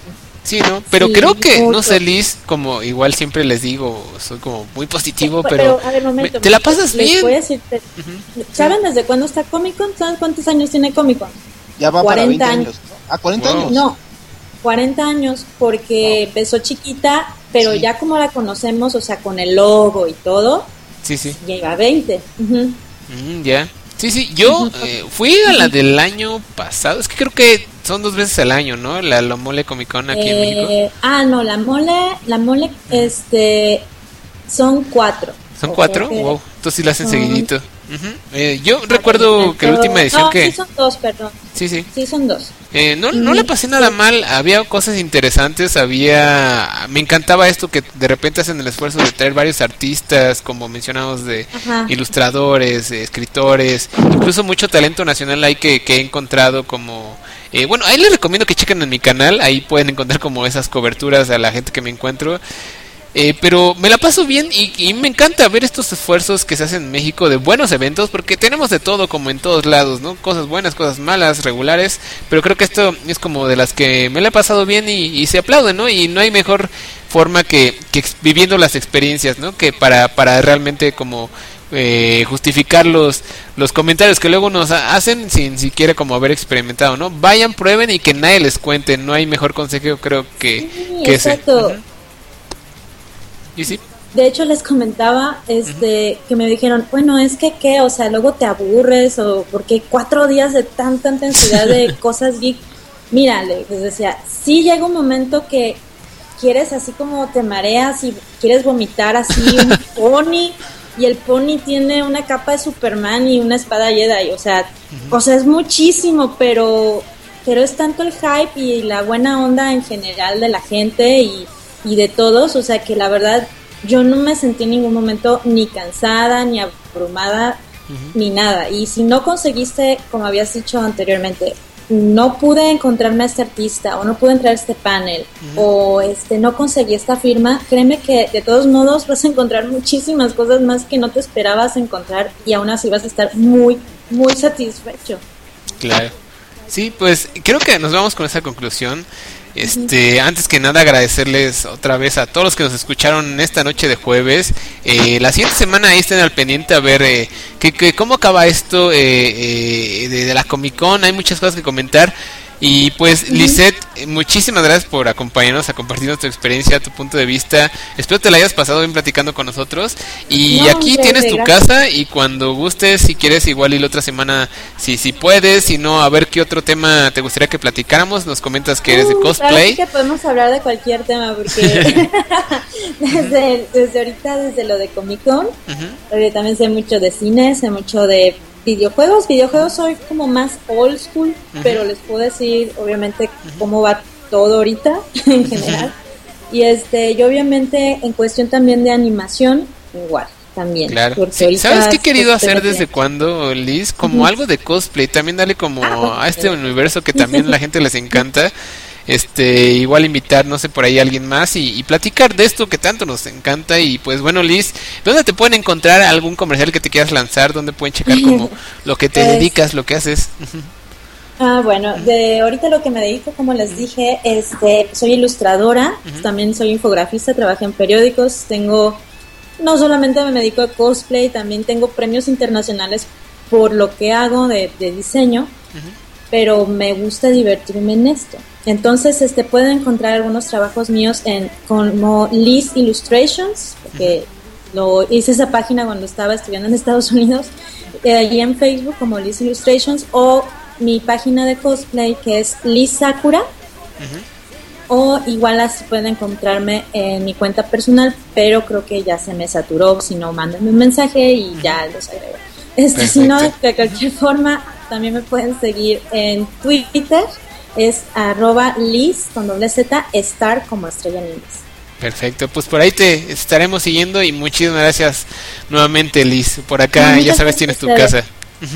Sí, ¿no? Pero Sí, creo que, mucho. no sé, Liz, como igual siempre les digo, soy como muy positivo, pero, pero a ver, momento, me- te la pasas les bien. voy a decir, te- Ujú. ¿saben desde cuándo está Comic Con? ¿Saben cuántos años tiene Comic Con? Ya va para cuarenta veinte años. años. Ah, cuarenta Wow. años. No, cuarenta años, porque empezó chiquita, pero Sí. ya como la conocemos, o sea, con el logo y todo, Sí, sí. ya iba a veinte. Ujú. Mm, ya. Sí, sí, yo eh, fui a la del año pasado, es que creo que son dos veces al año, ¿no? La, la Mole Comic Con aquí en México. Eh, ah, no, la mole, la mole, este, son cuatro. ¿Son O cuatro? creo que Wow, entonces sí la hacen son- seguidito. Ujú. Eh, yo recuerdo que la última edición no, que... sí son dos, perdón. Sí, sí. Sí son dos. Eh, no, no la pasé nada mal, había cosas interesantes, había... Me encantaba esto que de repente hacen el esfuerzo de traer varios artistas, como mencionamos, de Ajá. ilustradores, eh, escritores, incluso mucho talento nacional ahí que, que he encontrado como... Eh, bueno, ahí les recomiendo que chequen en mi canal, ahí pueden encontrar como esas coberturas a la gente que me encuentro. Eh, pero me la paso bien y, y me encanta ver estos esfuerzos que se hacen en México de buenos eventos, porque tenemos de todo como en todos lados, ¿no? Cosas buenas, cosas malas, regulares, pero creo que esto es como de las que me la he pasado bien y, y se aplaude, ¿no? Y no hay mejor forma que, que ex- viviendo las experiencias, ¿no? Que para, para realmente como eh, justificar los, los comentarios que luego nos ha- hacen sin siquiera como haber experimentado, ¿no? Vayan, prueben y que nadie les cuente, no hay mejor consejo creo que, Sí, que ese. exacto. Ujú. ¿Y sí? De hecho, les comentaba este que me dijeron, bueno, es que qué, o sea, luego te aburres o porque cuatro días de tanta intensidad de cosas geek. Mira, les decía, sí llega un momento que quieres así como te mareas y quieres vomitar así un pony y el pony tiene una capa de Superman y una espada Jedi, o sea, o sea, es muchísimo, pero pero es tanto el hype y la buena onda en general de la gente y y de todos, o sea que la verdad yo no me sentí en ningún momento ni cansada, ni abrumada, uh-huh. ni nada. Y si no conseguiste, como habías dicho anteriormente, no pude encontrarme a este artista o no pude entrar a este panel uh-huh. o este no conseguí esta firma, créeme que de todos modos vas a encontrar muchísimas cosas más que no te esperabas encontrar y aún así vas a estar muy, muy satisfecho. Claro. Sí, pues creo que nos vamos con esa conclusión. Este, antes que nada agradecerles otra vez a todos los que nos escucharon esta noche de jueves. Eh, la siguiente semana ahí estén al pendiente a ver eh, que, que cómo acaba esto eh, eh, de, de la Comic Con. Hay muchas cosas que comentar. Y pues uh-huh. Lisette, muchísimas gracias por acompañarnos, a compartirnos tu experiencia, tu punto de vista. Espero te la hayas pasado bien platicando con nosotros. Y no, aquí hombre, tienes tu gracias. casa y cuando gustes, si quieres igual y la otra semana, si si puedes, si no, a ver qué otro tema te gustaría que platicáramos. Nos comentas que eres uh, de cosplay. Claro que podemos hablar de cualquier tema porque desde, desde ahorita, desde lo de Comic Con, uh-huh. también sé mucho de cine, sé mucho de videojuegos, videojuegos soy como más old school, uh-huh. pero les puedo decir obviamente uh-huh. cómo va todo ahorita en general. Uh-huh. Y este, y obviamente en cuestión también de animación, igual, también. Claro. Sí, ¿sabes qué he querido hacer desde cuándo, Liz? Como uh-huh. algo de cosplay, también darle como ah, bueno, a este sí. universo que también a la gente les encanta. Este, igual invitar, no sé, por ahí a alguien más y, y platicar de esto que tanto nos encanta. Y pues bueno, Liz, ¿dónde te pueden encontrar algún comercial que te quieras lanzar? ¿Dónde pueden checar como lo que te pues, dedicas, lo que haces? Ah, bueno, de ahorita lo que me dedico, como les dije, este, soy ilustradora, uh-huh. también soy infografista, trabajé en periódicos, tengo, no solamente me dedico a cosplay, también tengo premios internacionales por lo que hago de, de diseño, uh-huh. pero me gusta divertirme en esto. Entonces, este, pueden encontrar algunos trabajos míos en como Liz Illustrations, porque uh-huh. lo hice esa página cuando estaba estudiando en Estados Unidos, eh, allí en Facebook como Liz Illustrations, o mi página de cosplay que es Liz Sakura, uh-huh. o igual así pueden encontrarme en mi cuenta personal, pero creo que ya se me saturó, si no, mándenme un mensaje y uh-huh. ya los agrego. Este, si no, de cualquier forma, también me pueden seguir en Twitter, es arroba Liz con doble Z, Star como estrella en inglés. Perfecto, pues por ahí te estaremos siguiendo y muchísimas gracias nuevamente, Liz. Por acá, no, ya sabes, tienes tu casa.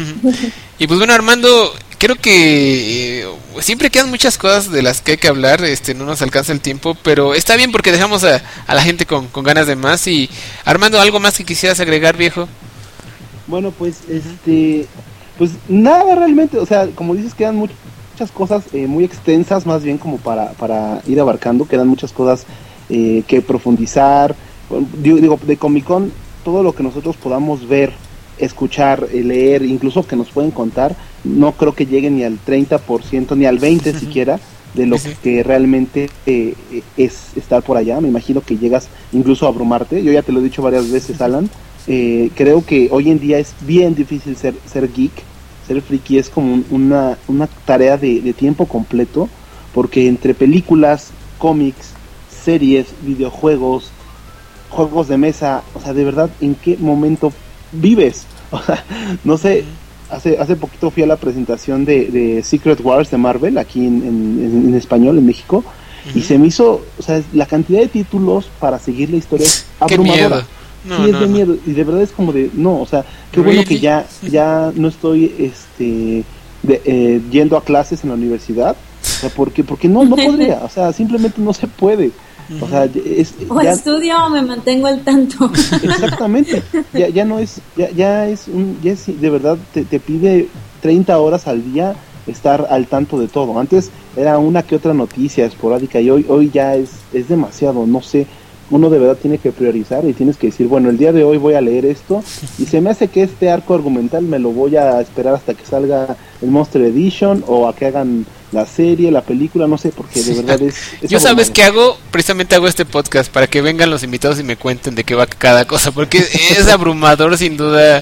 Y pues bueno, Armando, creo que eh, siempre quedan muchas cosas de las que hay que hablar, este no nos alcanza el tiempo, pero está bien porque dejamos a, a la gente con, con ganas de más. Y Armando, ¿algo más que quisieras agregar, viejo? Bueno, pues este, pues nada realmente, o sea, como dices, quedan muchas muchas cosas eh, muy extensas, más bien como para, para ir abarcando, quedan muchas cosas eh, que profundizar. Digo, digo, de Comic Con, todo lo que nosotros podamos ver, escuchar, eh, leer, incluso que nos pueden contar, no creo que llegue ni al treinta por ciento, ni al veinte por ciento siquiera, de lo sí, sí. que realmente eh, es estar por allá. Me imagino que llegas incluso a abrumarte. Yo ya te lo he dicho varias veces, Alan. Eh, creo que hoy en día es bien difícil ser ser geek, ser friki es como un, una, una tarea de, de tiempo completo, porque entre películas, cómics, series, videojuegos, juegos de mesa, o sea, de verdad, ¿en qué momento vives? O sea, no sé, hace hace poquito fui a la presentación de, de Secret Wars de Marvel, aquí en, en, en español, en México, uh-huh. y se me hizo, o sea, la cantidad de títulos para seguir la historia es abrumadora. No, sí, es no, de no. miedo, y de verdad es como de, no, o sea, qué really? bueno que ya ya no estoy este de, eh, yendo a clases en la universidad, o sea, porque porque no no podría, o sea, simplemente no se puede. Uh-huh. O sea, es, o ya, estudio o me mantengo al tanto. Exactamente. Ya ya no es ya ya es un ya es, de verdad te, te pide treinta horas al día estar al tanto de todo. Antes era una que otra noticia esporádica y hoy hoy ya es es demasiado, no sé. Uno de verdad tiene que priorizar y tienes que decir, bueno, el día de hoy voy a leer esto y se me hace que este arco argumental me lo voy a esperar hasta que salga el Monster Edition o a que hagan la serie, la película, no sé, porque de verdad es... es Yo sabes qué hago, precisamente hago este podcast para que vengan los invitados y me cuenten de qué va cada cosa, porque es abrumador sin duda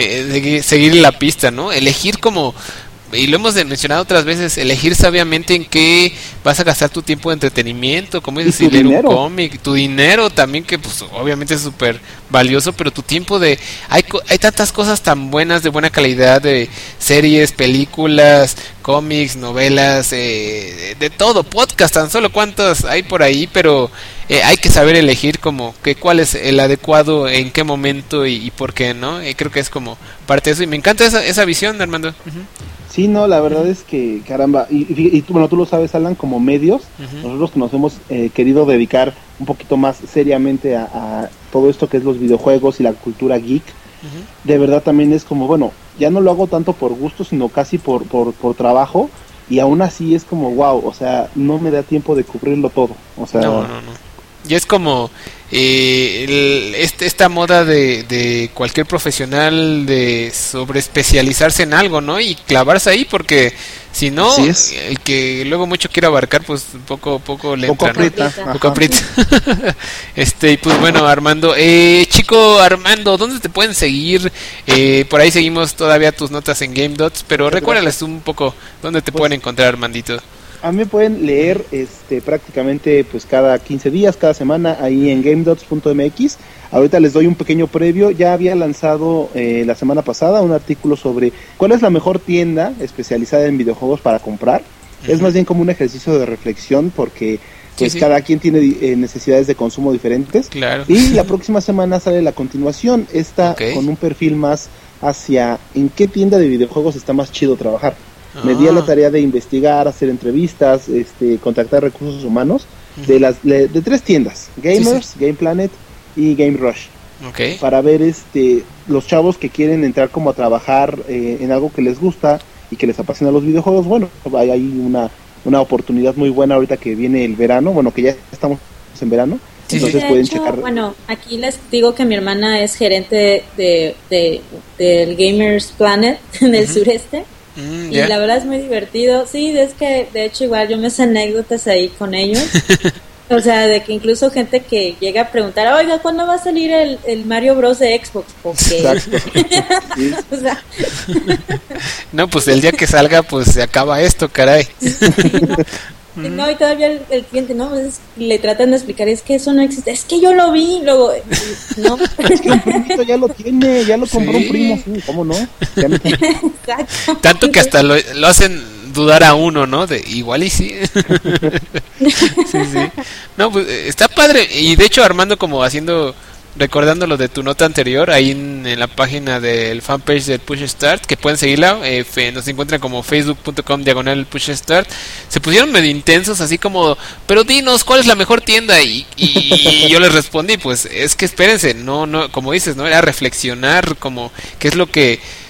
eh, seguir la pista, ¿no? Elegir como... Y lo hemos mencionado otras veces, elegir sabiamente en qué vas a gastar tu tiempo de entretenimiento, como dices, si leer un cómic, tu dinero también, que pues obviamente es súper valioso, pero tu tiempo de... Hay, hay tantas cosas tan buenas, de buena calidad, de series, películas, cómics, novelas, eh, de, de todo, podcast, tan solo cuántas hay por ahí, pero eh, hay que saber elegir como que cuál es el adecuado, en qué momento y, y por qué, ¿no? Eh, creo que es como parte de eso, y me encanta esa, esa visión, Armando. Uh-huh. Sí, no, la verdad es que, caramba, y, y, y bueno, tú lo sabes, Alan, como medios, uh-huh. nosotros que nos hemos eh, querido dedicar un poquito más seriamente a, a todo esto que es los videojuegos y la cultura geek, uh-huh. de verdad también es como, bueno, ya no lo hago tanto por gusto, sino casi por, por, por trabajo, y aún así es como, wow, o sea, no me da tiempo de cubrirlo todo, o sea... No, no, no. Y es como eh, el, este, esta moda de, de cualquier profesional de sobreespecializarse en algo, ¿no? Y clavarse ahí, porque si no, el que luego mucho quiere abarcar, pues poco poco le poco entra, aprieta, ¿no? Poco aprieta. este, y pues bueno, Armando, eh, chico Armando, ¿dónde te pueden seguir? Eh, por ahí seguimos todavía tus notas en GameDots, pero recuérdales un poco dónde te pues, pueden encontrar, Armandito. A mí me pueden leer este prácticamente pues cada quince días, cada semana ahí en gamedots punto m x. Ahorita les doy un pequeño previo. Ya había lanzado eh, la semana pasada un artículo sobre cuál es la mejor tienda especializada en videojuegos para comprar. Uh-huh. Es más bien como un ejercicio de reflexión porque pues sí, sí. cada quien tiene eh, necesidades de consumo diferentes. Claro. Y la próxima semana sale la continuación, esta okay. con un perfil más hacia en qué tienda de videojuegos está más chido trabajar. Me di a la tarea de investigar, hacer entrevistas, este, contactar recursos humanos uh-huh. de las de, de tres tiendas, Gamers, sí, sí. Game Planet y Game Rush, okay. para ver este los chavos que quieren entrar como a trabajar eh, en algo que les gusta y que les apasiona los videojuegos. Bueno, hay, hay una, una oportunidad muy buena ahorita que viene el verano, bueno, que ya estamos en verano. Sí, entonces de pueden hecho, checar. Bueno, aquí les digo que mi hermana es gerente de, de, de del Gamers Planet del uh-huh. sureste. Mm, yeah. Y la verdad es muy divertido. Sí, es que de hecho igual yo me sé anécdotas ahí con ellos. O sea, de que incluso gente que llega a preguntar, oiga, ¿cuándo va a salir el, el Mario Bros de Xbox? Porque... sí. O sea... no, pues el día que salga pues se acaba esto, caray. Sí, no. Mm. No, y todavía el, el cliente, ¿no? Pues le tratan de explicar, es que eso no existe, es que yo lo vi, luego, no. Es que un primito ya lo tiene, ya lo compró sí. un primo, sí, ¿cómo no? Ya me... Exacto. Tanto que hasta lo, lo hacen dudar a uno, ¿no? De igual y sí. sí, sí. No, pues está padre, y de hecho Armando como haciendo... Recordando lo de tu nota anterior, ahí en, en la página del fanpage del Push Start, que pueden seguirla, eh, fe, nos encuentran como facebook punto com diagonal Push Start. Se pusieron medio intensos, así como, pero dinos, ¿cuál es la mejor tienda? Y, y, y yo les respondí, pues es que espérense, no, no, como dices, no era reflexionar, como qué es lo que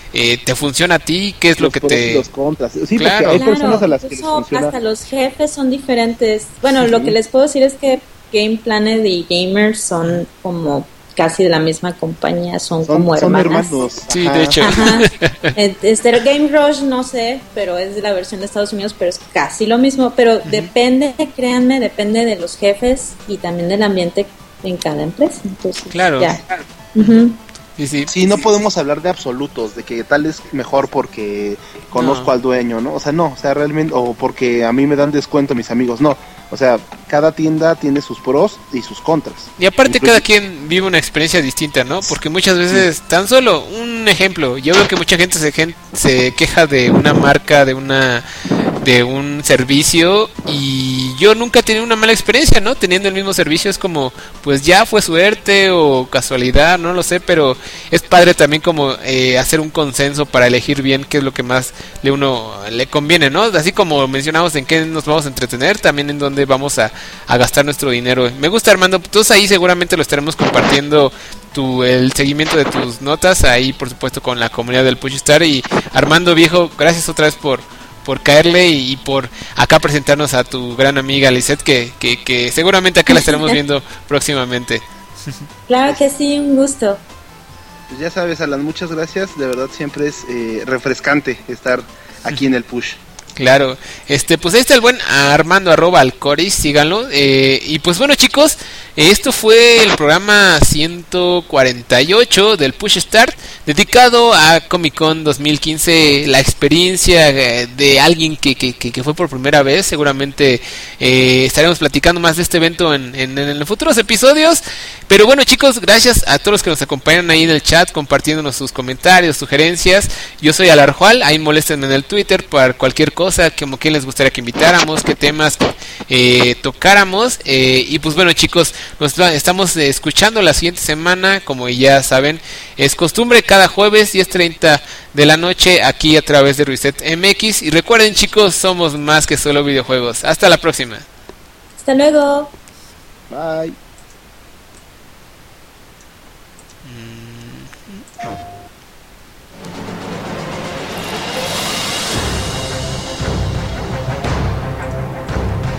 eh, te funciona a ti, qué es los lo que pros te... y los contras. Sí, Claro. porque hay Claro, personas a las que les incluso funciona. hasta los jefes son diferentes. Bueno, Sí. lo que les puedo decir es que Game Planet y Gamers son como casi de la misma compañía, son, Son, como son hermanas. hermanos. Sí, Ajá. de hecho. Ajá. Eh, Este Game Rush no sé, pero es de la versión de Estados Unidos, pero es casi lo mismo. Pero uh-huh. depende, créanme, depende de los jefes y también del ambiente en cada empresa. Entonces, claro. Ya. Uh-huh. Sí, sí. Sí, no podemos hablar de absolutos, de que tal es mejor porque conozco no. al dueño, ¿no? O sea, no, o sea, realmente, o porque a mí me dan descuento mis amigos, no. O sea, cada tienda tiene sus pros y sus contras. Y aparte Incluso... cada quien vive una experiencia distinta, ¿no? Porque muchas veces, sí. tan solo un ejemplo, yo veo que mucha gente se, se queja de una marca, de una de un servicio, y yo nunca he tenido una mala experiencia, ¿no? Teniendo el mismo servicio, es como, pues ya fue suerte o casualidad, no lo sé, pero es padre también como eh, hacer un consenso para elegir bien qué es lo que más le uno le conviene, ¿no? Así como mencionamos en qué nos vamos a entretener, también en dónde vamos a, a gastar nuestro dinero. Me gusta, Armando, todos ahí seguramente lo estaremos compartiendo tu, el seguimiento de tus notas ahí, por supuesto, con la comunidad del Push Star. Y Armando, viejo, gracias otra vez por por caerle y, y por acá presentarnos a tu gran amiga Lisette, que, que, que seguramente acá la estaremos viendo próximamente. Claro que sí, un gusto. Pues ya sabes, Alan, muchas gracias, de verdad siempre es eh, refrescante estar aquí en el Push. Claro, este, pues ahí está el buen Armando arroba Alcoris, síganlo. Eh, y pues bueno, chicos, esto fue el programa ciento cuarenta y ocho del Push Start, dedicado a Comic Con dos mil quince, la experiencia de alguien que, que, que fue por primera vez. Seguramente eh, estaremos platicando más de este evento en, en, en los futuros episodios. Pero bueno, chicos, gracias a todos los que nos acompañan ahí en el chat, compartiéndonos sus comentarios, sugerencias. Yo soy Alarjual, ahí moléstenme en el Twitter para cualquier cosa, como que les gustaría que invitáramos, qué temas eh, tocáramos. Eh, y pues bueno, chicos, nos estamos eh, escuchando la siguiente semana, como ya saben, es costumbre cada jueves diez treinta de la noche aquí a través de Reset M X. Y recuerden, chicos, somos más que solo videojuegos. Hasta la próxima. Hasta luego. Bye.